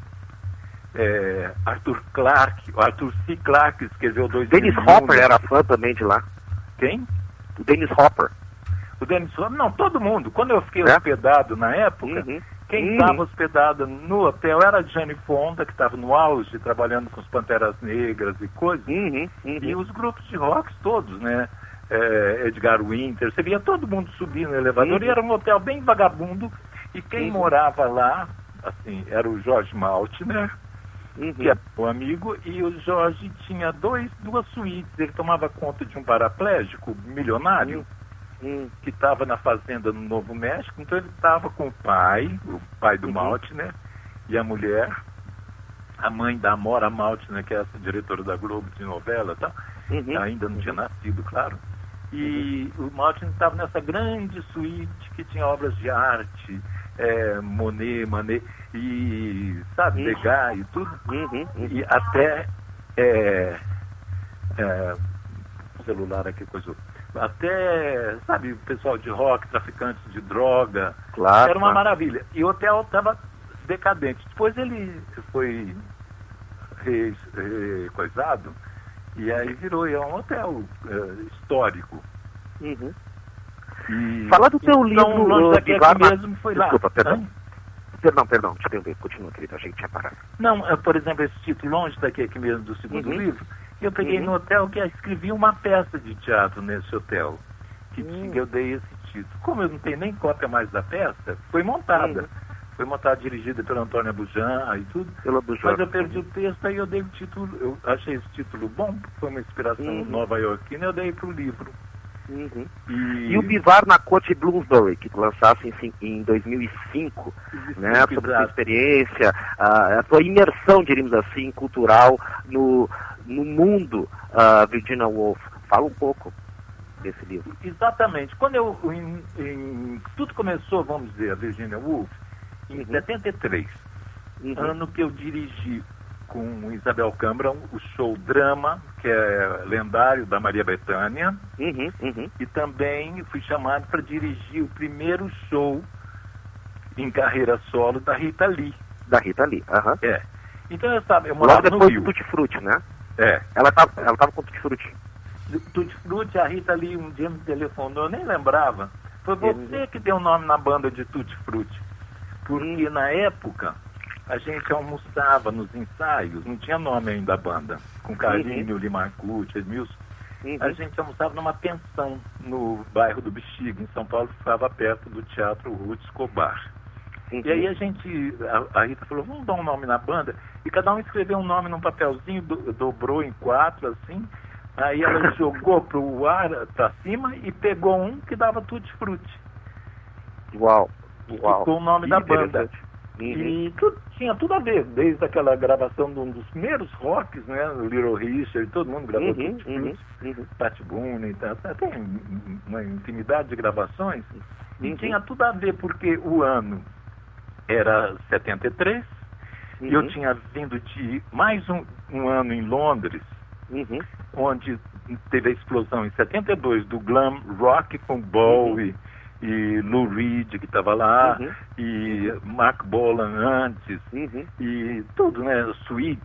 E: é, Arthur Clarke, o Arthur C. Clarke escreveu dois
C: Dennis
E: mil e um,
C: Hopper era fã também de lá.
E: Quem?
C: O Dennis Hopper.
E: O Dennis Hopper? Não, todo mundo. Quando eu fiquei
C: É?
E: hospedado na época,
C: Uhum.
E: quem
C: Uhum.
E: estava hospedado no hotel era a Jane Fonda, que estava no auge, trabalhando com os Panteras Negras e coisas.
C: Uhum. Uhum.
E: E os grupos de rock todos, né? É, Edgar Winter, você via todo mundo subir no elevador,
C: Uhum.
E: e era um hotel bem vagabundo, e quem
C: Uhum.
E: morava lá, assim, era o Jorge Maltner,
C: Uhum.
E: que é o amigo, e o Jorge tinha dois, duas suítes, ele tomava conta de um paraplégico milionário,
C: Uhum.
E: que estava na fazenda no Novo México, então ele estava com o pai, o pai do
C: Uhum.
E: Maltner, e a mulher, a mãe da Amora Maltner, que é essa diretora da Globo de novela, tá?
C: Uhum.
E: Ainda não tinha nascido, claro. E o Maltner estava nessa grande suíte que tinha obras de arte, é, Monet, Manet, e, sabe,
C: Uhum.
E: Degas e tudo.
C: Uhum. Uhum.
E: E até, é, é, celular aqui, coisa, até, sabe, o pessoal de rock, traficantes de droga,
C: Claro.
E: era uma
C: claro.
E: maravilha. E o hotel estava decadente. Depois ele foi re, re, coisado, e aí virou, é um hotel é, histórico.
C: Uhum.
E: E,
C: Fala do teu
E: então,
C: livro,
E: Longe
C: uh,
E: Daqui
C: Vivar
E: Aqui
C: na-
E: mesmo foi lá.
C: Desculpa, perdão.
E: Hã?
C: Perdão, perdão, deixa eu interromper. Continua, querido, achei que tinha parado.
E: Não, é, por exemplo, esse título, Longe Daqui Aqui mesmo, do segundo
C: Uhum.
E: livro, eu peguei
C: Uhum.
E: no hotel que escrevi uma peça de teatro nesse hotel, que
C: Hum.
E: eu dei esse título. Como eu não tenho nem cópia mais da peça, foi montada.
C: Uhum.
E: Foi montada, dirigida pelo Antônio Abujan e tudo.
C: Pela do
E: Mas eu perdi o texto, aí eu dei o título, eu achei esse título bom, foi uma inspiração
C: Uhum.
E: nova-iorquina, eu dei para o livro.
C: Uhum.
E: E,
C: E o Bivar na Corte Bloomsbury, que tu lançasse em, cin- em dois mil e cinco, né, sobre a tua
E: Exato.
C: experiência, a, a tua imersão, diríamos assim, cultural no, no mundo, uh, Virginia Woolf. Fala um pouco desse livro.
E: Exatamente. Quando eu, em, em- tudo começou, vamos dizer, a Virginia Woolf, em
C: Uhum.
E: setenta e três,
C: Uhum.
E: ano que eu dirigi
H: com Isabel Câmara o show Drama, que é lendário, da Maria Bethânia.
C: Uhum, uhum.
H: E também fui chamado para dirigir o primeiro show em carreira solo da Rita Lee.
C: Da Rita Lee, aham.
H: É. Então, eu, sabe, eu morava
C: Logo
H: no
C: depois
H: Rio.
C: do Tutti Frutti, né?
H: É.
C: Ela tava, ela tava com o Tutti Frutti.
H: Tutti Frutti, a Rita Lee um dia me telefonou, eu nem lembrava. Foi você que deu o nome na banda de Tutti Frutti. Porque na época a gente almoçava nos ensaios, não tinha nome ainda da banda, com Carlinho,
C: Uhum.
H: Limar Curti, Edmilson.
C: Uhum.
H: A gente almoçava numa pensão no bairro do Bexiga, em São Paulo, que ficava perto do Teatro Ruth Escobar.
C: Uhum.
H: E aí a gente, a, a Rita falou, vamos dar um nome na banda, e cada um escreveu um nome num papelzinho, do, dobrou em quatro, assim, aí ela jogou pro ar, pra cima, e pegou um que dava Tutti Frutti.
C: Uau.
H: E
C: Uau.
H: ficou o nome
C: Que
H: da banda.
C: interessante. Uhum.
H: E tudo, tinha tudo a ver, desde aquela gravação de um dos primeiros rocks, né, o Little Richard, todo mundo gravou
C: Uhum,
H: Tutti Frutti,
C: uhum, uhum.
H: Pat Boone e tal, tem uma infinidade de gravações, e
C: Uhum.
H: tinha tudo a ver, porque o ano era setenta e três, e eu
C: Uhum.
H: tinha vindo de mais um, um ano em Londres,
C: Uhum.
H: onde teve a explosão em setenta e dois do glam rock com Bowie e Lou Reed, que estava lá,
C: Uhum.
H: e Mark Bolan antes,
C: Uhum.
H: e tudo, né, Sweet,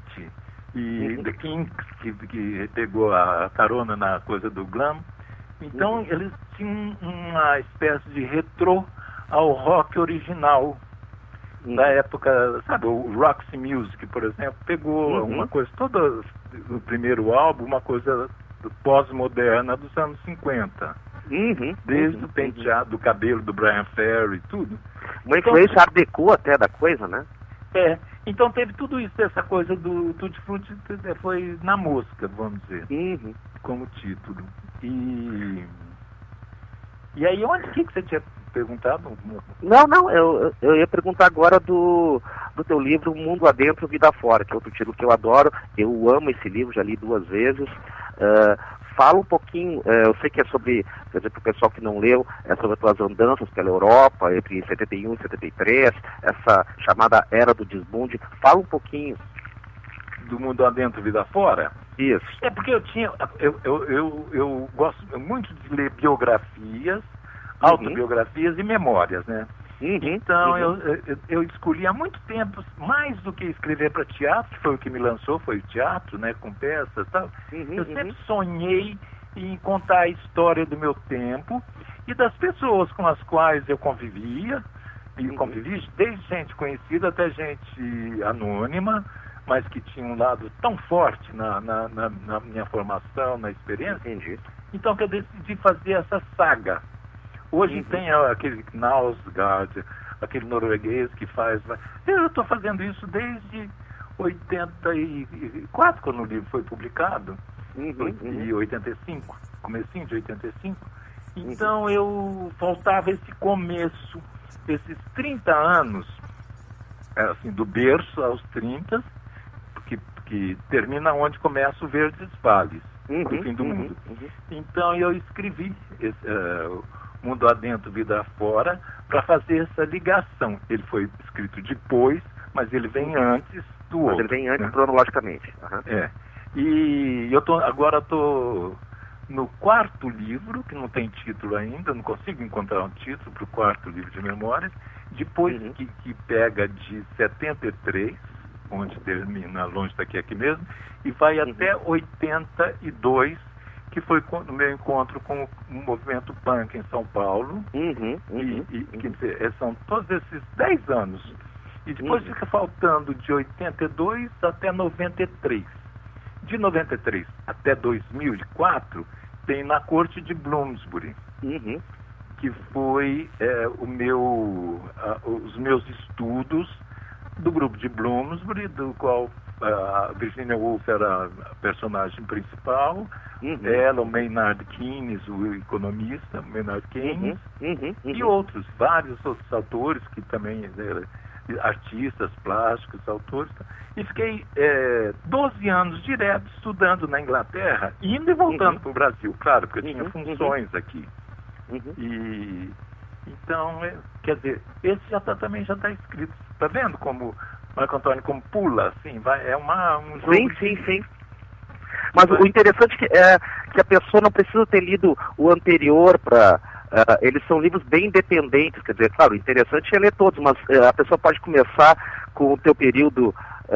H: e
C: Uhum.
H: The Kinks, que, que pegou a carona na coisa do glam. Então,
C: Uhum.
H: eles tinham uma espécie de retrô ao rock original
C: Uhum.
H: da época, sabe, o Roxy Music, por exemplo, pegou
C: Uhum.
H: uma coisa toda do primeiro álbum, uma coisa pós-moderna dos anos cinquenta,
C: Uhum.
H: desde
C: Uhum.
H: o penteado do cabelo do Brian Ferry e tudo.
C: Uma influência art déco até da coisa, né?
H: É, então teve tudo isso, essa coisa do Tutti Frutti foi na mosca, vamos dizer,
C: Uhum.
H: como título. E e aí, onde que, que você tinha perguntado?
C: Não, não, eu, eu ia perguntar agora do, do teu livro Mundo Adentro, Vida Fora, que é outro título que eu adoro. Eu amo esse livro, já li duas vezes. Uh, fala um pouquinho, uh, eu sei que é sobre, quer dizer, para o pessoal que não leu, é sobre as tuas andanças pela Europa, entre setenta e um e setenta e três, essa chamada Era do Desbunde. Fala um pouquinho.
H: Do Mundo Adentro, Vida Fora?
C: Isso.
H: É porque eu tinha, eu, eu, eu, eu gosto muito de ler biografias, autobiografias e memórias, né?
C: Uhum.
H: Então
C: Uhum.
H: eu, eu, eu escolhi há muito tempo, mais do que escrever para teatro, que foi o que me lançou, foi o teatro, né, com peças e tal.
C: Uhum,
H: Eu
C: uhum.
H: sempre sonhei em contar a história do meu tempo e das pessoas com as quais eu convivia, e
C: Uhum.
H: convivi desde gente conhecida até gente anônima, mas que tinha um lado tão forte na, na, na, na minha formação, na experiência.
C: Entendi.
H: Então que eu decidi fazer essa saga. Hoje
C: Uhum.
H: tem aquele Knausgaard, aquele norueguês que faz... Eu estou fazendo isso desde oitenta e quatro, quando o livro foi publicado,
C: Uhum.
H: e oitenta e cinco, comecinho de oitenta e cinco. Então eu faltava esse começo, esses trinta anos, assim, do berço aos trinta, que, que termina onde começa o Verdes Vales,
C: Uhum.
H: do fim do
C: Uhum.
H: mundo.
C: Uhum.
H: Então eu escrevi esse, uh, Mundo Adentro, Vida Fora, para fazer essa ligação. Ele foi escrito depois, mas ele vem antes do
C: Mas
H: outro.
C: ele vem antes,
H: né?
C: cronologicamente. Aham.
H: É. E eu tô, agora estou no quarto livro, que não tem título ainda, não consigo encontrar um título para o quarto livro de memórias, depois
C: Uhum.
H: que, que pega de setenta e três, onde termina Longe Daqui Aqui Mesmo, e vai
C: Uhum.
H: até oitenta e dois, que foi no meu encontro com o movimento punk em São Paulo,
C: Uhum. Uhum.
H: e, e quer dizer, é, são todos esses dez anos. E depois
C: Uhum.
H: fica faltando de oitenta e dois até noventa e três. De noventa e três até dois mil e quatro, tem Na Corte de Bloomsbury,
C: Uhum.
H: que foi é, o meu, a, os meus estudos do grupo de Bloomsbury, do qual a Virginia Woolf era a personagem principal,
C: Uhum.
H: ela, o Maynard Keynes, o economista, o Maynard Keynes,
C: Uhum. Uhum.
H: e
C: Uhum.
H: outros, vários outros autores que também, né, artistas plásticos, autores. E fiquei é, doze anos direto estudando na Inglaterra, indo e voltando
C: Uhum.
H: para o Brasil, claro, porque eu tinha
C: Uhum.
H: funções aqui.
C: Uhum.
H: E então, é, quer dizer, esse já tá, também já está escrito. Está vendo como Marco Antônio, como pula, assim, vai, é uma, um jogo...
C: Sim, sim, sim. Mas o interessante é que, é que a pessoa não precisa ter lido o anterior para... Uh, eles são livros bem independentes, quer dizer, claro, o interessante é ler todos, mas uh, a pessoa pode começar com o teu período,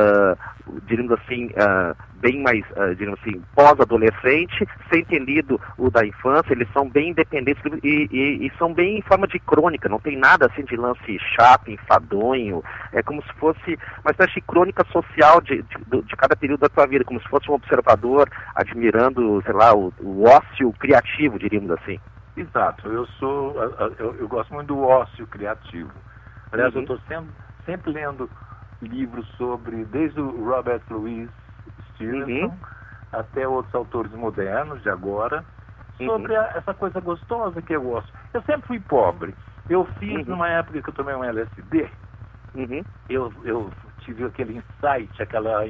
C: uh, diríamos assim, uh, bem mais, uh, diríamos assim, pós-adolescente, sem ter lido o da infância. Eles são bem independentes e, e, e são bem em forma de crônica, não tem nada assim de lance chato, enfadonho, é como se fosse uma espécie de crônica social de, de, de cada período da tua vida, como se fosse um observador admirando, sei lá, o, o ócio criativo, diríamos assim.
H: Exato, eu sou, eu, eu gosto muito do ócio criativo. Aliás, uhum. eu estou sempre, sempre lendo livros sobre, desde o Robert Louis Stevenson uhum. até outros autores modernos de agora, sobre uhum. a, essa coisa gostosa que eu gosto. Eu sempre fui pobre. Eu fiz, uhum. numa época que eu tomei um L S D, uhum. eu, eu tive aquele insight, aquela,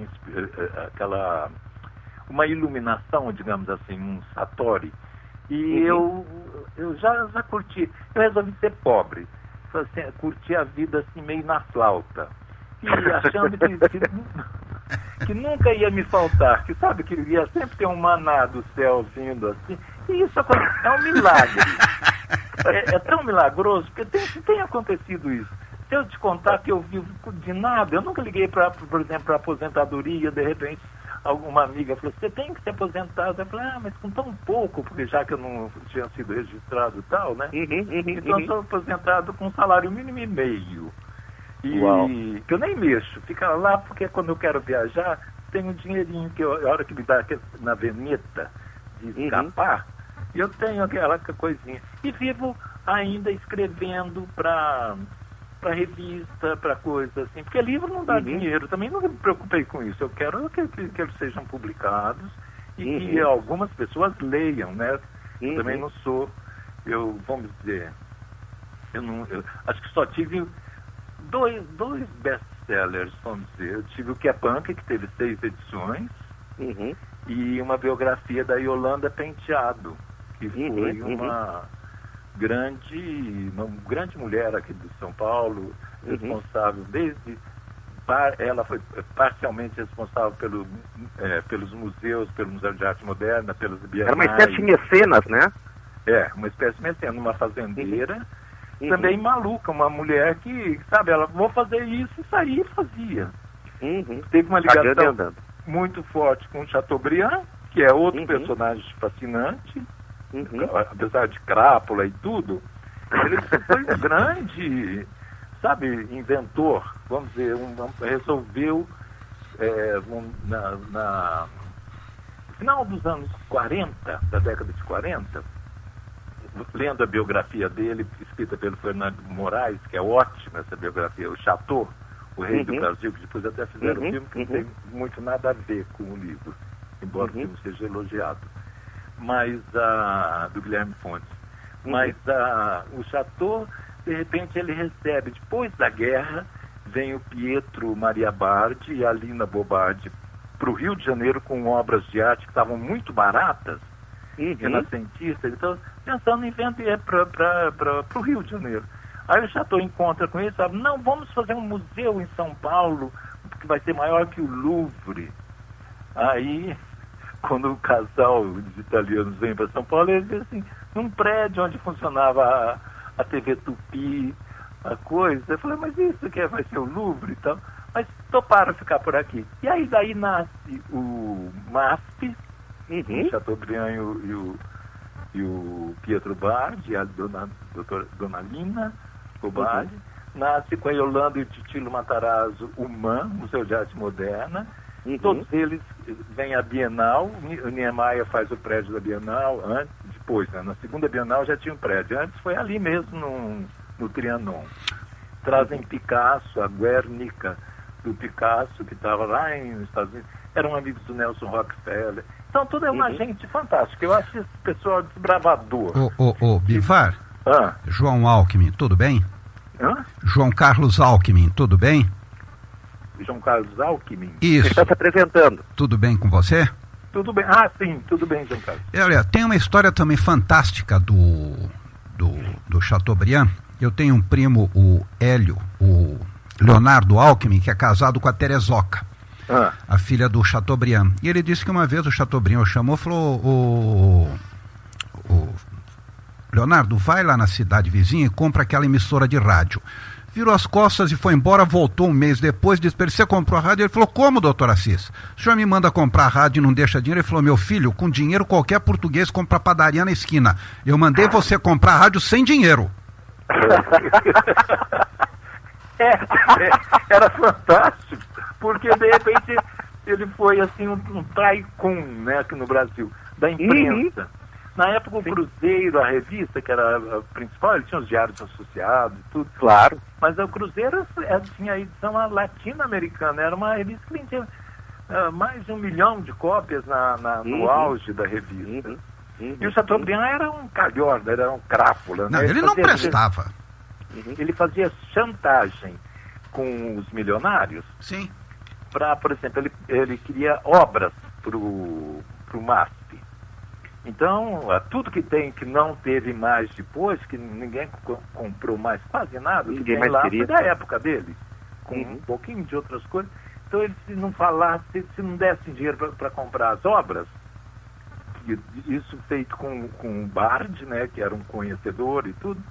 H: aquela, uma iluminação, digamos assim, um satori. E uhum. eu, eu já, já curti. Eu resolvi ser pobre. Assim, curti a vida assim meio na flauta. E achando que, que, que nunca ia me faltar. Que sabe que ia sempre ter um maná do céu vindo assim. E isso é um milagre. É, é tão milagroso, porque tem, tem acontecido isso. Se eu te contar que eu vivo de nada, eu nunca liguei, pra, por exemplo, para aposentadoria, de repente... Alguma amiga falou, você tem que ser aposentado. Eu falei, ah, mas com tão pouco, porque já que eu não tinha sido registrado e tal, né? Uhum, uhum, então uhum. eu sou aposentado com um salário mínimo e meio. E Uau. que eu nem mexo, fica lá porque quando eu quero viajar, tem um dinheirinho que eu, a hora que me dá na veneta de escapar, uhum. eu tenho aquela coisinha. E vivo ainda escrevendo para... para revista, para coisa assim, porque livro não dá uhum. dinheiro, também não me preocupei com isso, eu quero que, que, que eles sejam publicados e uhum. que algumas pessoas leiam, né? Uhum. Também não sou, eu, vamos dizer, eu não, eu, acho que só tive dois, dois best-sellers, vamos dizer, eu tive o Que é Punk, que teve seis edições, uhum. e uma biografia da Yolanda Penteado, que foi uhum. uma... grande, uma grande mulher aqui de São Paulo, uhum. responsável desde, ela foi parcialmente responsável pelo, é, pelos museus, pelo Museu de Arte Moderna, pelos bienais.
C: Era uma espécie de mecenas, né?
H: É, uma espécie de mecenas, uma fazendeira, uhum. também maluca, uma mulher que, sabe, ela, vou fazer isso e sair e fazia. Uhum. Teve uma ligação muito forte com o Chateaubriand, que é outro uhum. personagem fascinante, Uhum. apesar de crápula e tudo, ele foi um grande, sabe, inventor, vamos dizer, um, resolveu é, um, na, na no final dos anos quarenta, da década de quarenta, lendo a biografia dele, escrita pelo Fernando Moraes, que é ótima essa biografia, o Chateau, o Rei uhum. do Brasil, que depois até fizeram um
C: uhum.
H: filme que
C: uhum.
H: não tem muito nada a ver com o livro, embora uhum. o filme seja elogiado. Mas a do Guilherme Fontes, uhum. mas a, o Chateau, de repente ele recebe, depois da guerra, vem o Pietro Maria Bardi e a Lina Bobardi para o Rio de Janeiro com obras de arte que estavam muito baratas, uhum. renascentistas, então pensando em vender para o Rio de Janeiro. Aí o Chateau encontra com ele e sabe, não, vamos fazer um museu em São Paulo, que vai ser maior que o Louvre. Aí... Quando o casal de italianos vem para São Paulo, eles dizem assim, num prédio onde funcionava a, a T V Tupi, a coisa. Eu falei, mas isso que vai ser o Louvre e tal. Mas toparam ficar por aqui. E aí daí nasce o MASP, uhum. o Chateaubriand e o, e o, e o Pietro Bardi, a dona, doutora, dona Lina Bobardi. Uhum. Nasce com a Yolanda e o Titilo Matarazzo, o M A M, Museu de Arte Moderna. Uhum. Todos eles vêm à Bienal, o Niemeyer faz o prédio da Bienal, antes, depois, né? Na segunda Bienal já tinha um prédio, antes foi ali mesmo no, no Trianon. Trazem Picasso, a Guernica do Picasso, que estava lá nos Estados Unidos, eram amigos do Nelson Rockefeller. Então tudo é uma uhum. gente fantástica, eu acho esse pessoal desbravador.
B: Ô, ô, ô, Bivar,
H: ah.
B: João Alckmin, tudo bem?
H: Hã?
B: João Carlos Alckmin, tudo bem?
H: João Carlos Alckmin.
B: Isso.
C: Ele está se apresentando.
B: Tudo bem com você?
H: Tudo bem. Ah, sim, tudo bem, João Carlos.
B: E, olha, tem uma história também fantástica do, do, do Chateaubriand. Eu tenho um primo, o Hélio, o Leonardo Alckmin, que é casado com a Terezoca,
C: Ah.
B: a filha do Chateaubriand. E ele disse que uma vez o Chateaubriand o chamou e falou: o, o Leonardo, vai lá na cidade vizinha e compra aquela emissora de rádio. Virou as costas e foi embora, voltou um mês depois, disse para ele: você comprou a rádio? Ele falou: como, doutor Assis? O senhor me manda comprar a rádio e não deixa dinheiro? Ele falou: meu filho, com dinheiro qualquer português compra padaria na esquina. Eu mandei você comprar a rádio sem dinheiro.
H: É, é, era fantástico, porque de repente ele foi assim um, um tycoon, né, aqui no Brasil, da imprensa. Na época o Cruzeiro, a revista, que era a principal, ele tinha os diários associados e tudo.
C: Claro.
H: Mas o Cruzeiro é, tinha a edição latino-americana, era uma revista que vendia uh, mais de um milhão de cópias na, na, no
C: Uhum.
H: auge da revista.
C: Uhum. Uhum.
H: E o Chateaubriand era um calhorda, era um crápula.
B: Não,
H: né?
B: ele não
H: fazia-
B: prestava.
H: Ele fazia chantagem com os milionários
B: Sim.
H: para, por exemplo, ele, ele queria obras para o MASP. Então, ah, tudo que tem que não teve mais depois, que ninguém co- comprou mais quase nada, o que
C: Ninguém
H: tem
C: mais
H: lá
C: queria.
H: foi da época dele, com
C: Uhum.
H: um pouquinho de outras coisas. Então, ele se não falasse, se, se não desse dinheiro para comprar as obras, que isso feito com, com o Bard, né, que era um conhecedor e tudo,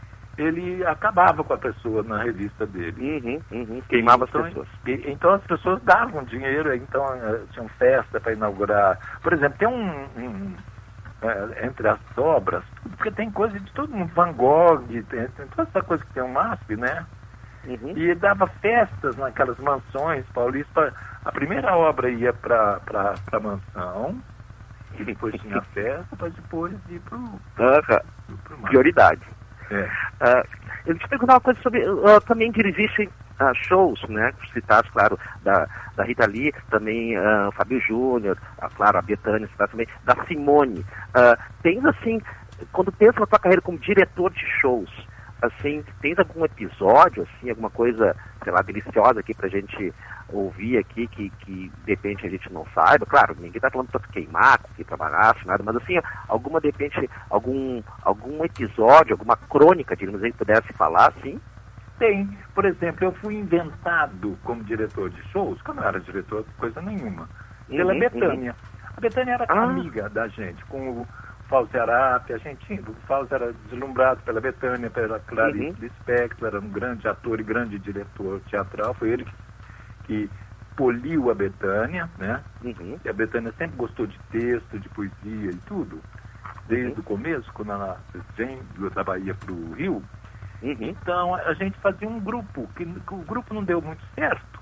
H: ele acabava com a pessoa na revista dele.
C: Uhum, uhum. Queimava
H: então,
C: as pessoas.
H: e- então as pessoas davam dinheiro, então eh, tinham festa para inaugurar. Por exemplo, tem um, um, eh, entre as obras, tudo, porque tem coisa de todo mundo, Van Gogh, tem, tem toda essa coisa que tem o MASP, né?
C: Uhum.
H: E dava festas naquelas mansões paulistas. A primeira obra ia para a mansão, e depois tinha festa, para depois ir para o
C: Aham.
H: MASP.
C: Prioridade.
H: É.
C: Ah, eu te perguntar uma coisa sobre, ah, também dirigiste ah, shows, né, citados, claro, da, da Rita Lee, também ah, Fábio Júnior, ah, claro, a Bethânia, citados também, da Simone. Ah, tens, assim, quando pensa na tua carreira como diretor de shows, assim, tens algum episódio, assim, alguma coisa, sei lá, deliciosa aqui pra gente ouvir aqui, que, que de repente a gente não saiba? Claro, ninguém tá falando pra tu queimar, que trabalhar, nada, mas assim, alguma, de repente, algum, algum episódio, alguma crônica, digamos aí, que pudesse falar, assim?
H: Tem. Por exemplo, eu fui inventado como diretor de shows, quando eu era diretor de coisa nenhuma, pela
C: Uhum,
H: Bethânia. A Bethânia era
C: Ah.
H: amiga da gente, com o Fauzi Arap, a gente, o Fauzi era deslumbrado pela Bethânia, pela Clarice
C: Uhum.
H: Lispector, era um grande ator e grande diretor teatral, foi ele que, que poliu a Bethânia, né?
C: Uhum.
H: E a Bethânia sempre gostou de texto, de poesia e tudo, desde
C: Uhum.
H: o começo, quando ela vem da Bahia para o Rio.
C: Uhum.
H: Então a gente fazia um grupo, que, que o grupo não deu muito certo,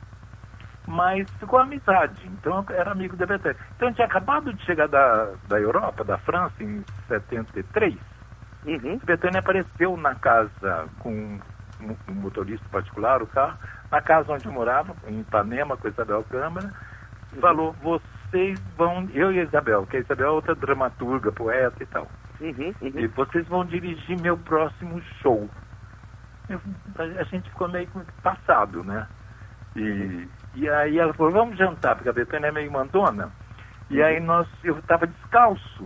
H: mas ficou amizade. Então eu era amigo da Bethânia. Então a gente tinha acabado de chegar da, da Europa, da França, em setenta e três.
C: Uhum.
H: A Bethânia apareceu na casa com um, um motorista particular, o carro, na casa onde eu morava, em Ipanema, com a Isabel Câmara, falou: vocês vão, eu e a Isabel, que a Isabel é outra dramaturga, poeta e tal,
C: Uhum. Uhum.
H: e vocês vão dirigir meu próximo show. Eu- a, a gente ficou meio que passado, né? E, e aí ela falou: vamos jantar, porque a Bethânia é meio mandona. E aí nós, eu estava descalço.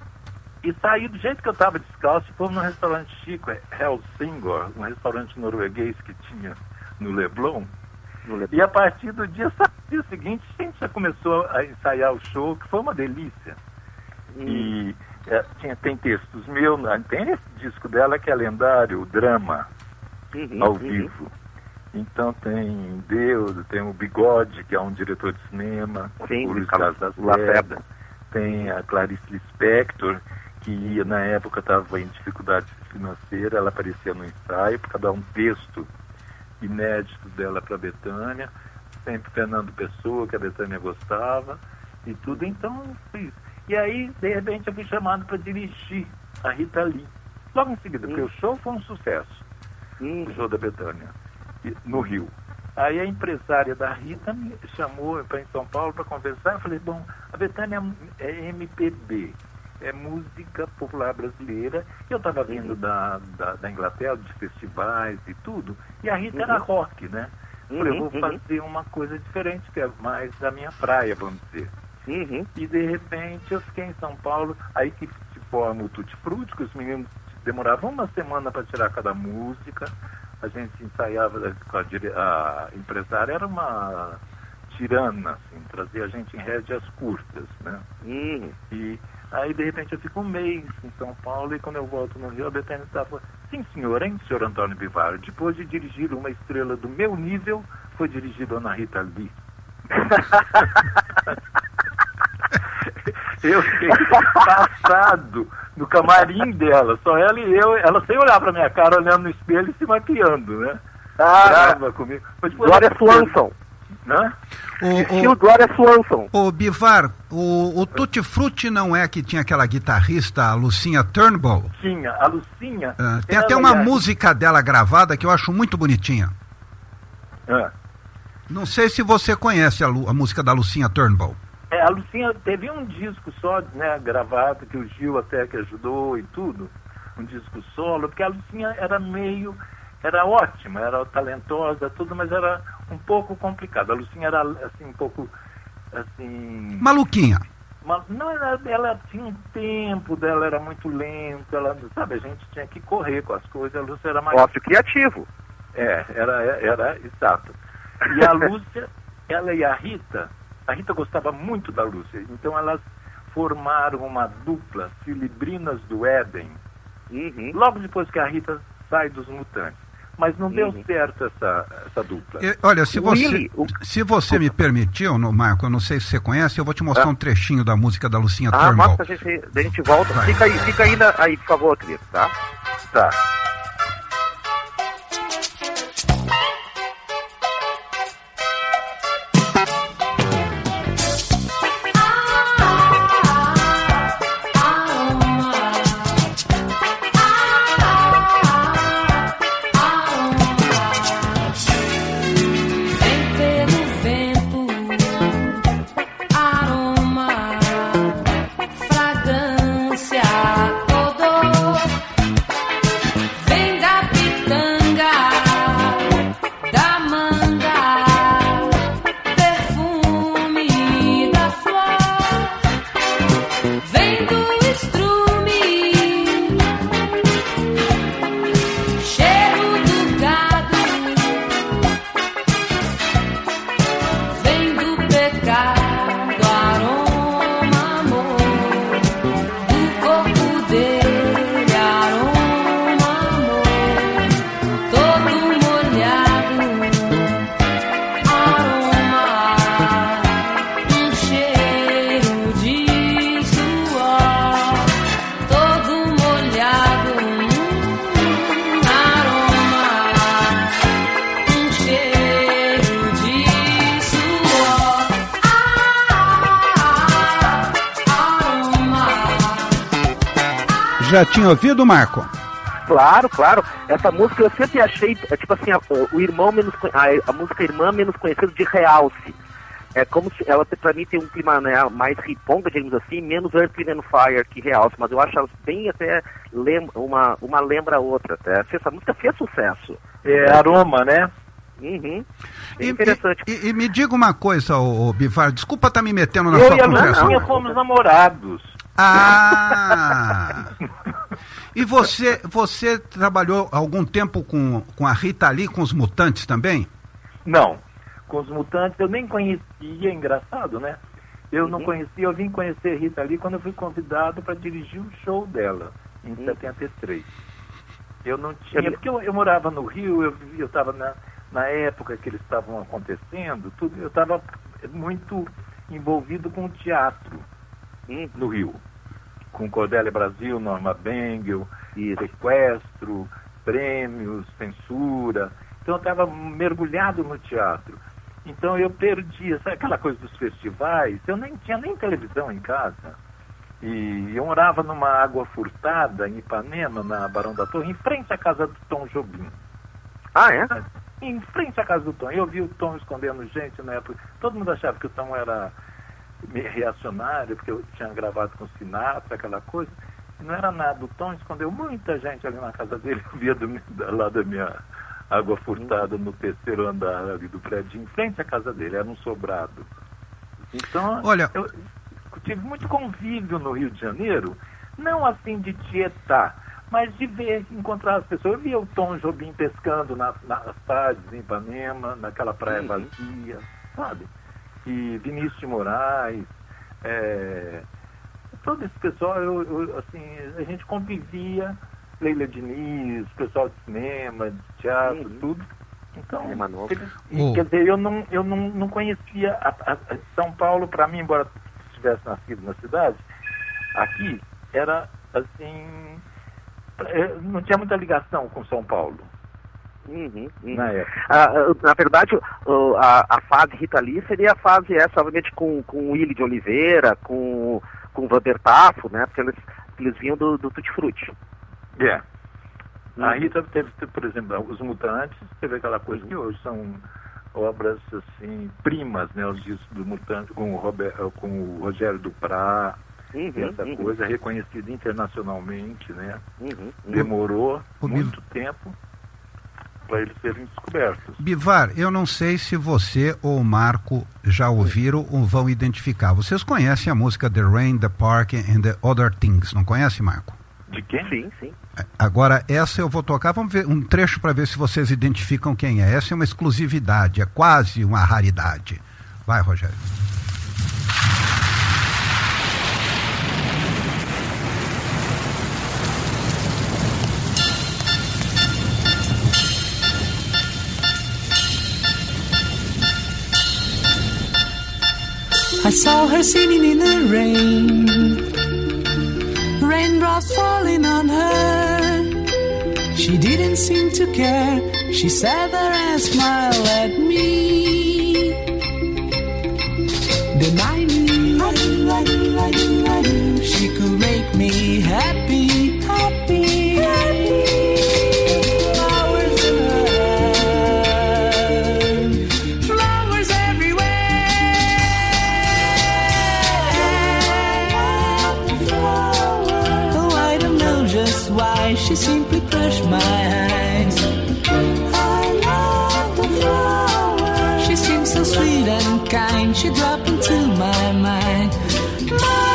H: E saí do jeito que eu estava descalço e fomos num restaurante chico, é Helsingor, um restaurante norueguês que tinha no Leblon.
C: No Leblon.
H: E a partir do dia, no dia seguinte, a gente já começou a ensaiar o show, que foi uma delícia.
C: Hum.
H: E é, tinha, tem textos meus, tem esse disco dela que é lendário, o Drama,
C: Uhum.
H: ao
C: Uhum.
H: vivo. Então tem Deus, tem o Bigode, que é um diretor de cinema,
C: Sim,
H: o Luiz
C: Carlos
H: Carlos
C: Lacerda.
H: Lacerda. Tem a Clarice Lispector, que na época estava em dificuldade financeira, ela aparecia no ensaio para dar um texto inédito dela para a Bethânia, sempre Fernando Pessoa, que a Bethânia gostava, e tudo. Então, fiz. E aí, de repente, eu fui chamado para dirigir a Rita Lee. Logo em seguida, porque
C: Hum.
H: o show foi um sucesso,
C: Hum.
H: o show da Bethânia, e- no Rio. Aí a empresária da Rita me chamou para em São Paulo para conversar. Eu falei: bom, a Bethânia é M P B, é música popular brasileira. Eu estava vindo da, da, da Inglaterra, de festivais e tudo, e a Rita era
C: Uhum.
H: rock, né? Eu falei: eu vou
C: Uhum, uhum.
H: fazer uma coisa diferente, que é mais da minha praia, vamos dizer.
C: Uhum.
H: E de repente eu fiquei em São Paulo, aí que se forma o Tutti Frutti, que os meninos demoravam uma semana para tirar cada música, a gente ensaiava com a, dire... a empresária, era uma tirana, assim, trazia a gente em rédeas curtas, né?
C: Hum.
H: E aí, de repente, eu fico um mês em São Paulo e quando eu volto no Rio, a Bethânia estava, sim, senhor, hein, senhor Antônio Bivar, depois de dirigir uma estrela do meu nível, foi dirigida Ana Rita Lee. Eu fiquei passado no camarim dela, só ela e eu, ela sem olhar pra minha cara, olhando no espelho e se maquiando, né?
C: Ah,
H: Brava comigo. Mas depois
C: Glória
H: ela-
C: Swanson.
H: Né?
C: Estilo Glória Swanson.
B: O Bivar, o, o Tutti Frutti não é que tinha aquela guitarrista, a Lucinha Turnbull?
H: Tinha, a Lucinha...
B: Ah, tem
H: ela
B: até uma
H: e a-
B: música dela gravada que eu acho muito bonitinha.
H: Ah.
B: Não sei se você conhece a, Lu- a música da Lucinha Turnbull.
H: É, a Lucinha teve um disco só, né, gravado, que o Gil até que ajudou e tudo, um disco solo, porque a Lucinha era meio, era ótima, era talentosa, tudo, mas era um pouco complicada. A Lucinha era, assim, um pouco, assim...
B: Maluquinha.
H: Uma, não, ela, ela tinha um tempo dela, era muito lento, ela, sabe, a gente tinha que correr com as coisas, a Lúcia era mais...
C: Ócio criativo.
H: É, era, era, exato. E a Lúcia, ela e a Rita, a Rita gostava muito da Lúcia, então elas formaram uma dupla, Filibrinas do Éden,
C: Uhum.
H: logo depois que a Rita sai dos Mutantes. Mas não deu
C: Uhum.
H: certo essa, essa dupla.
B: E, olha, se você,
C: Willy, o-
B: se você me permitiu, no, Marco, eu não sei se você conhece, eu vou te mostrar
C: Ah.
B: um trechinho da música da Lucinha
C: Ah,
B: Turnbull.
C: mostra, a gente, a gente volta. Fica aí, fica aí, na- aí, por favor, querido, tá?
H: Tá.
D: Vem pelo vento, aroma, fragrância, odor. Vem da pitanga, da manga, perfume da flor. Vem do estrume, cheiro do gado. Vem do pecado, aroma, amor. Do corpo dele, aroma, amor. Todo molhado, aroma. Um cheiro de suor. Todo molhado, um aroma. Um cheiro de suor, aroma.
B: Já tinha ouvido, Marco?
C: Claro, claro. Essa música eu sempre achei, é, tipo assim, a, o irmão menos conhe- a, a música Irmã Menos Conhecida de Realce. É como se ela, pra mim, tem um clima, né, mais riponga, digamos assim, menos Earth, Wind and Fire que Realce, mas eu acho ela bem até, lem uma, uma lembra a outra, até. Essa música fez sucesso.
H: É aroma, né?
C: Uhum.
B: E,
C: Bem interessante.
B: e- e me diga uma coisa, ô, ô, Bivar, desculpa estar me metendo na
H: Eu
B: sua
H: e a
B: conversa.
H: Lucinha fomos namorados.
B: Ah! E você, você trabalhou algum tempo com, com a Rita Lee, com os Mutantes também?
H: Não, com os Mutantes eu nem conhecia, engraçado, né? Eu não
C: Uhum.
H: conhecia, eu vim conhecer Rita Lee quando eu fui convidado para dirigir um show dela, em
C: Uhum.
H: setenta e três. Eu não tinha,
C: Eu-
H: porque eu, eu morava no Rio, eu eu estava na, na época que eles estavam acontecendo, tudo, eu estava muito envolvido com o teatro
C: Uhum.
H: no Rio. Com Cordélia Brasil, Norma Bengel,
C: Isso.
H: sequestro, prêmios, censura. Então eu estava mergulhado no teatro. Então eu perdia, sabe aquela coisa dos festivais? Eu nem tinha nem televisão em casa. E eu morava numa água furtada em Ipanema, na Barão da Torre, em frente à casa do Tom Jobim.
C: Ah, é?
H: Em frente à casa do Tom. Eu vi o Tom escondendo gente na época. Todo mundo achava que o Tom era meio reacionário, porque eu tinha gravado com o Sinatra, aquela coisa. E não era nada. O Tom escondeu muita gente ali na casa dele. Eu via do, da- lá da minha água furtada no terceiro andar ali do prédio, em frente à casa dele. Era um sobrado. Então,
B: Olha-
H: eu tive muito convívio no Rio de Janeiro, não assim de tietar, mas de ver, encontrar as pessoas. Eu via o Tom Jobim pescando na, nas tardes em Ipanema, naquela praia vazia, sabe? E Vinícius de Moraes, é, todo esse pessoal, eu, eu, assim, a gente convivia, Leila Diniz, pessoal de cinema, de teatro, uhum. tudo. Então, ele, e, quer dizer, eu não, eu não, não conhecia a, a, a São Paulo, para mim, embora tivesse nascido na cidade, aqui era assim, não tinha muita ligação com São Paulo.
C: Uhum, uhum.
H: Na época.
C: Ah, na verdade, a, a fase Rita Lee seria a fase essa, obviamente, com, com o Willy de Oliveira, com, com o Vander Tafo, né? Porque eles, eles vinham do, do Tutti Frutti.
H: É. Yeah. Uhum. A Rita teve, por exemplo, Os Mutantes, teve aquela coisa que hoje são obras assim, primas, né? Os discos do Mutante com o, Robert, com o Rogério Duprá, uhum, essa uhum. coisa reconhecida internacionalmente, né? Uhum, uhum. Demorou o muito Biv... tempo para eles serem descobertos.
B: Bivar, eu não sei se você ou o Marco já ouviram ou vão identificar. Vocês conhecem a música The Rain, The Park and the Other Things, não conhece, Marco?
H: De quem?
C: Sim, sim.
B: Agora, essa eu vou tocar, vamos ver um trecho para ver se vocês identificam quem é. Essa é uma exclusividade, é quase uma raridade. Vai, Rogério.
D: I saw her sitting in the rain, raindrops falling on her. She didn't seem to care. She sat there and smiled at me. Then I knew, I knew, I knew, I knew, I knew she could make me happy, happy, happy. Flowers in her hand, flowers everywhere. Oh, I don't know just why she simply crushed my eyes. I love the flower. She seems so sweet and kind. She dropped into my mind. My,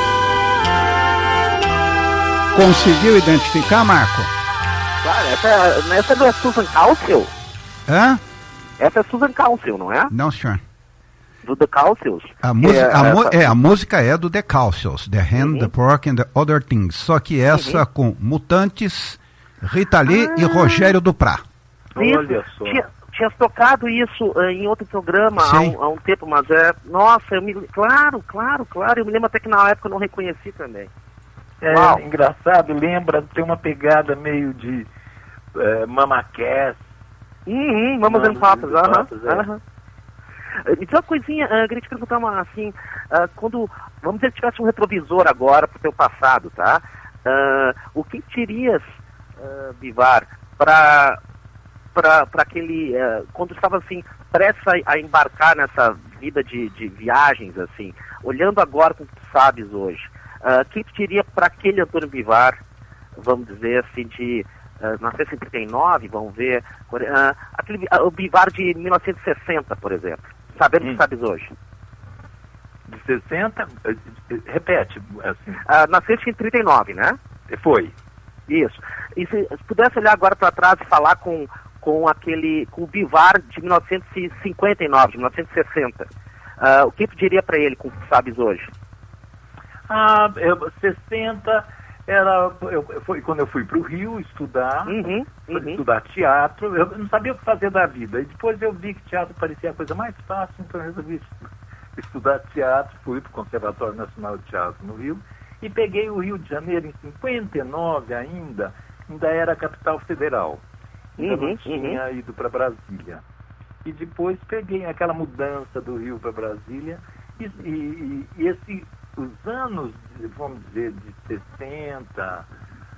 D: my.
B: Conseguiu identificar, Marco?
C: Claro, essa, essa não é Susan Caulfield?
B: Hã?
C: Essa é Susan Caulfield, não é?
B: Não, senhor.
C: Do The Caulfields.
B: A, música,
C: é,
B: a,
C: essa...
B: é, a música é do The Caulfields, The Hand,
C: uhum.
B: The Pork and the Other Things. Só que essa uhum. com Mutantes, Rita Lee ah. e Rogério Duprá.
H: Olha só.
C: Tinha, tinha tocado isso uh, em outro programa há um, há um tempo, mas é... Nossa, eu me... Claro, claro, claro. Eu me lembro até que na época eu não reconheci também.
H: É Uau. engraçado, lembra, tem uma pegada meio de uh, Mama Cass.
C: Uhum, Mamas and Papas, aham. aham. Me diz uma coisinha, uh, queria te perguntar uma, assim, uh, quando, vamos dizer que tivesse um retrovisor agora pro teu passado, tá? Uh, o que terias, uh, Bivar, para para aquele, uh, quando estava assim, prestes a, a embarcar nessa vida de, de viagens, assim, olhando agora com o que tu sabes hoje, o uh, que tu diria para aquele Antônio Bivar, vamos dizer assim, de... Uh, nasceu em trinta e nove, vamos ver, uh, aquele, uh, o Bivar de mil novecentos e sessenta, por exemplo, sabendo o hum. que sabes hoje.
H: De sessenta? Repete. Assim.
C: Uh, nasceu em trinta e nove, né?
H: Foi.
C: Isso. E se, se pudesse olhar agora para trás e falar com, com aquele, com o Bivar de mil novecentos e cinquenta e nove, de mil novecentos e sessenta, uh, o que tu diria para ele com o que sabes hoje?
H: Ah, eu, sessenta... Era, eu, foi quando eu fui para o Rio estudar,
C: uhum, uhum.
H: estudar teatro. Eu não sabia o que fazer da vida. E depois eu vi que teatro parecia a coisa mais fácil, então eu resolvi estudar teatro. Fui para o Conservatório Nacional de Teatro no Rio e peguei o Rio de Janeiro em cinquenta e nove ainda, ainda era capital federal. Ainda uhum, não tinha uhum. ido para Brasília. E depois peguei aquela mudança do Rio para Brasília e, e, e esse... Os anos, vamos dizer, de sessenta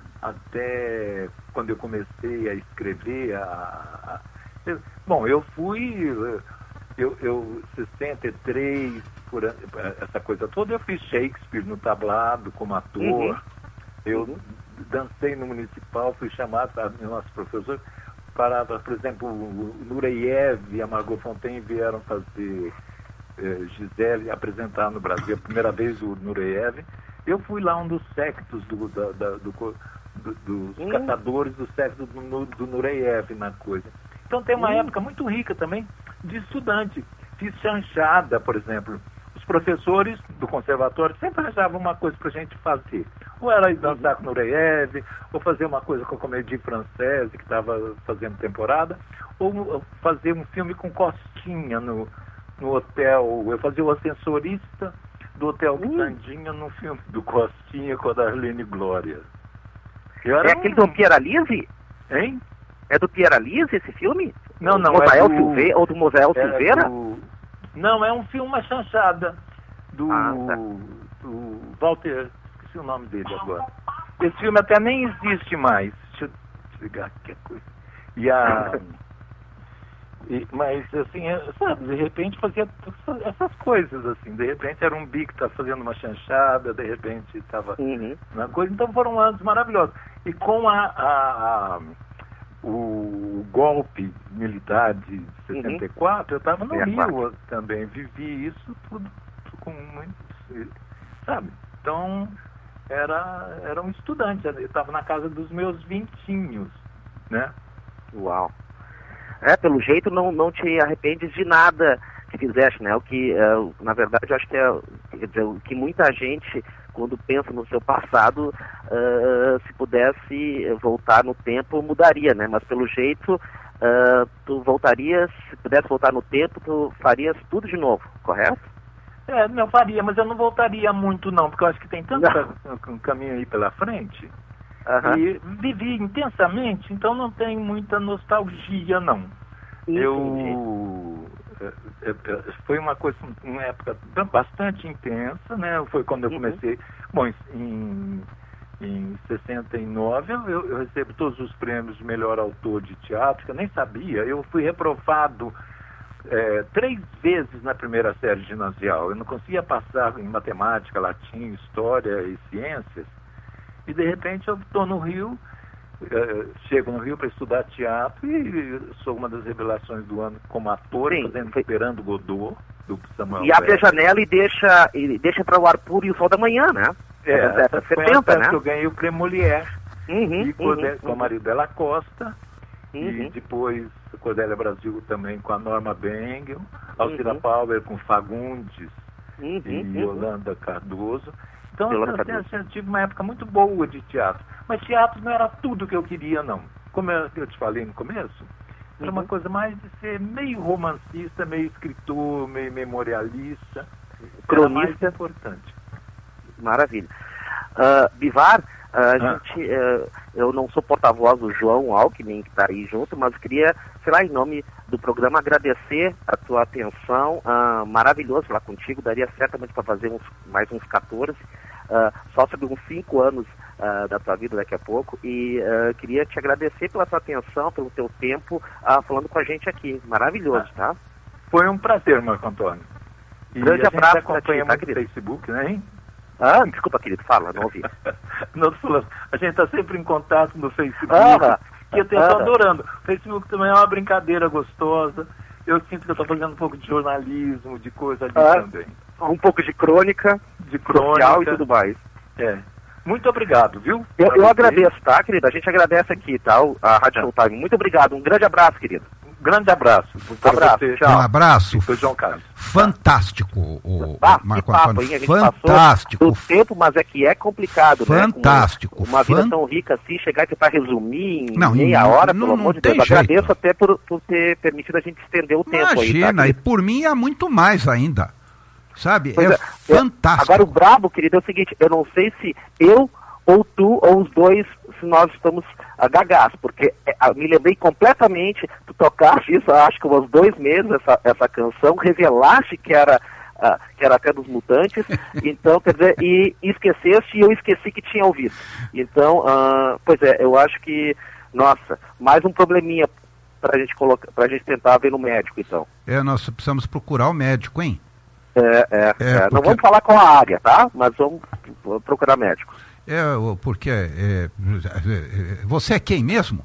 H: até quando eu comecei a escrever, a, a, eu, bom, eu fui, eu, eu sessenta e três, por essa coisa toda, eu fiz Shakespeare no tablado como ator, uhum. eu uhum. dancei no Municipal, fui chamado para nosso professor, para, por exemplo, o Nureyev e a Margot Fontaine vieram fazer... Gisele apresentar no Brasil a primeira vez o Nureyev. Eu fui lá um dos sectos do, da, da, do, do, dos
C: Hum.
H: caçadores do sexo do, Nu- do Nureyev na coisa. Então tem uma
C: Hum.
H: época muito rica também de estudante. Fiz chanchada, por exemplo. Os professores do conservatório sempre arranjavam uma coisa pra gente fazer. Ou era ir dançar com Nureyev, ou fazer uma coisa com a Comédie Française, que estava fazendo temporada, ou fazer um filme com Costinha no, no hotel. Eu fazia o ascensorista do Hotel Quitandinha no filme do Costinha com a Darlene Glória. Eu
C: É
H: era
C: aquele
H: um-
C: do Pieralise?
H: Hein?
C: É do Pieralise esse filme?
H: Não, não,
C: Mosael
H: é do...
C: Silveira, ou do Mosael
H: é
C: Silveira?
H: do- Não, é um filme, uma chanchada do,
C: Ah, tá.
H: do Walter, esqueci o nome dele agora. Esse filme até nem existe mais. Deixa eu desligar aqui a coisa. E a... e- mas, assim, é, sabe, de repente fazia essa- essas coisas, assim. De repente era um bi que estava fazendo uma chanchada, de repente estava...
C: Uhum.
H: Uma coisa, então foram anos maravilhosos. E com a, a- a- o golpe militar de sessenta e quatro, eu estava no
C: sessenta e quatro.
H: Rio também, vivi isso tudo com muito, sabe? Então era, era um estudante, eu estava na casa dos meus vintinhos, né?
C: Uau. É, pelo jeito não, não te arrependes de nada que fizeste, né? O que, é, na verdade, eu acho que é quer dizer, o que muita gente, quando pensa no seu passado, ah, se pudesse voltar no tempo, mudaria, né? Mas pelo jeito, ah, tu voltarias, se pudesse voltar no tempo, tu farias tudo de novo, correto?
H: É, não faria, mas eu não voltaria muito não, porque eu acho que tem tanto ca- um caminho aí pela frente.
C: Aham.
H: E vivi intensamente, então não tem muita nostalgia, não.
C: Entendi.
H: Eu... é, é, é, foi uma coisa, uma época bastante intensa, né? Foi quando eu
C: Uhum.
H: comecei... Bom, em, em sessenta e nove eu, eu recebo todos os prêmios de melhor autor de teatro, que eu nem sabia. Eu fui reprovado é, três vezes na primeira série ginasial. Eu não conseguia passar em matemática, latim, história e ciências. E de repente eu estou no Rio, eh, chego no Rio para estudar teatro e sou uma das revelações do ano como ator,
C: Sim,
H: fazendo
C: foi-
H: Esperando Godot, do Samuel
C: E abre a
H: Beckett.
C: janela e deixa, e deixa para o ar puro e o sol da manhã, né?
H: É,
C: Década
H: essa
C: de
H: foi a
C: setenta,
H: peça
C: né?
H: que eu ganhei o Prêmio Molière,
C: Uhum,
H: e com,
C: uhum,
H: a- com a
C: uhum,
H: Maridela Costa, e
C: uhum.
H: depois Cordélia Brasil também com a Norma Bengel, Alcira
C: Uhum.
H: Pauber com Fagundes
C: Uhum,
H: e
C: uhum.
H: Yolanda Cardoso. Então
C: Yolanda
H: eu,
C: Cardoso.
H: eu tive uma época muito boa de teatro. Mas teatro não era tudo que eu queria, não. Como eu, eu te falei no começo, era uma
C: Uhum.
H: coisa mais de ser meio romancista, meio escritor, meio memorialista. Era mais
C: Cronista.
H: importante.
C: Maravilha. Ah, Bivar, ah, a
H: Ah.
C: gente, eh, eu não sou porta-voz do João Alckmin, que está aí junto, mas queria, sei lá, em nome do programa, agradecer a tua atenção. Ah, maravilhoso falar contigo, daria certamente para fazer uns, mais uns quatorze, ah, só sobre uns cinco anos ah, da tua vida daqui a pouco, e ah, queria te agradecer pela tua atenção, pelo teu tempo, ah, falando com a gente aqui. Maravilhoso, tá?
H: Foi um prazer, Marco Antônio. E
C: Grande
H: a gente
C: abraço pra
H: acompanha
C: ti, tá,
H: muito o
C: querido?
H: Facebook, né, hein?
C: Ah, desculpa, querido, fala, não ouvi.
H: Não, tô falando, a gente está sempre em contato no Facebook,
C: Ah,
H: que eu estou
C: ah.
H: adorando. O Facebook também é uma brincadeira gostosa. Eu sinto que eu estou fazendo um pouco de jornalismo, de coisa ali
C: Ah.
H: também.
C: Um pouco de crônica,
H: De
C: social
H: crônica.
C: e tudo mais.
H: É. Muito obrigado, viu?
C: Eu,
H: Pra
C: eu
H: vocês.
C: agradeço, tá, querido? A gente agradece aqui, tá? o- A Rádio Showtime. Muito obrigado. Um grande abraço, querido.
H: Um grande abraço. Pra
C: Abraço,
H: você.
C: tchau.
B: Um abraço.
H: Foi João Carlos.
B: Fantástico, o,
C: Ah,
B: o Marco
C: que papo,
B: Antônio.
C: hein? A gente
B: Fantástico.
C: passou do tempo, mas é que é complicado,
B: Fantástico,
C: né? Com uma vida
B: fan-
C: tão rica assim, chegar e tentar resumir em
B: Não,
C: meia
B: não-
C: hora,
B: não-
C: pelo
B: não
C: amor de
B: tem
C: Deus.
B: jeito.
C: Agradeço até por, por ter permitido a gente estender o tempo aí, tá,
B: Imagina, e
C: querido?
B: por mim há muito mais ainda. Sabe?
C: Pois
B: é,
C: é,
B: fantástico.
C: Agora o brabo, querido, é o seguinte, eu não sei se eu ou tu ou os dois, se nós estamos a gagás, porque é, a- me lembrei completamente, tu tocaste isso, acho que uns dois meses, essa, essa canção, revelaste que era, ah, que era até dos Mutantes, então, quer dizer, e esqueceste e eu esqueci que tinha ouvido. Então, ah, pois é, eu acho que, nossa, mais um probleminha pra gente colocar, pra gente tentar ver no médico, então.
B: É, nós precisamos procurar o médico, hein?
C: É, é,
B: É,
C: é, não
B: porque-
C: vamos falar com a área, tá? Mas vamos vamos procurar médico.
B: É, o- porque é, é, você é quem mesmo?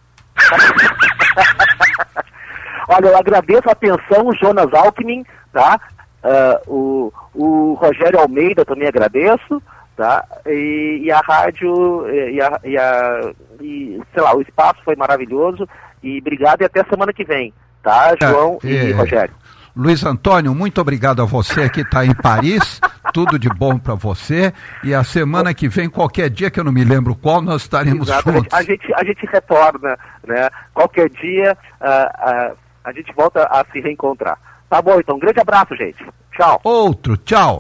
C: Olha, eu agradeço a atenção, o Jonas Alckmin, tá? Ah, o, o Rogério Almeida também agradeço, tá? E, e a rádio, e, a, e, a, e, sei lá, o espaço foi maravilhoso, e obrigado e até semana que vem, tá, João é, e
B: é,
C: Rogério.
B: Luiz Antônio, muito obrigado a você que está em Paris, tudo de bom para você, e a semana que vem, qualquer dia que eu não me lembro qual, nós estaremos
C: Exato.
B: juntos.
C: A gente, a gente retorna, né? Qualquer dia uh, uh, a gente volta a se reencontrar. Tá bom, então, um grande abraço, gente. Tchau.
B: Outro, tchau.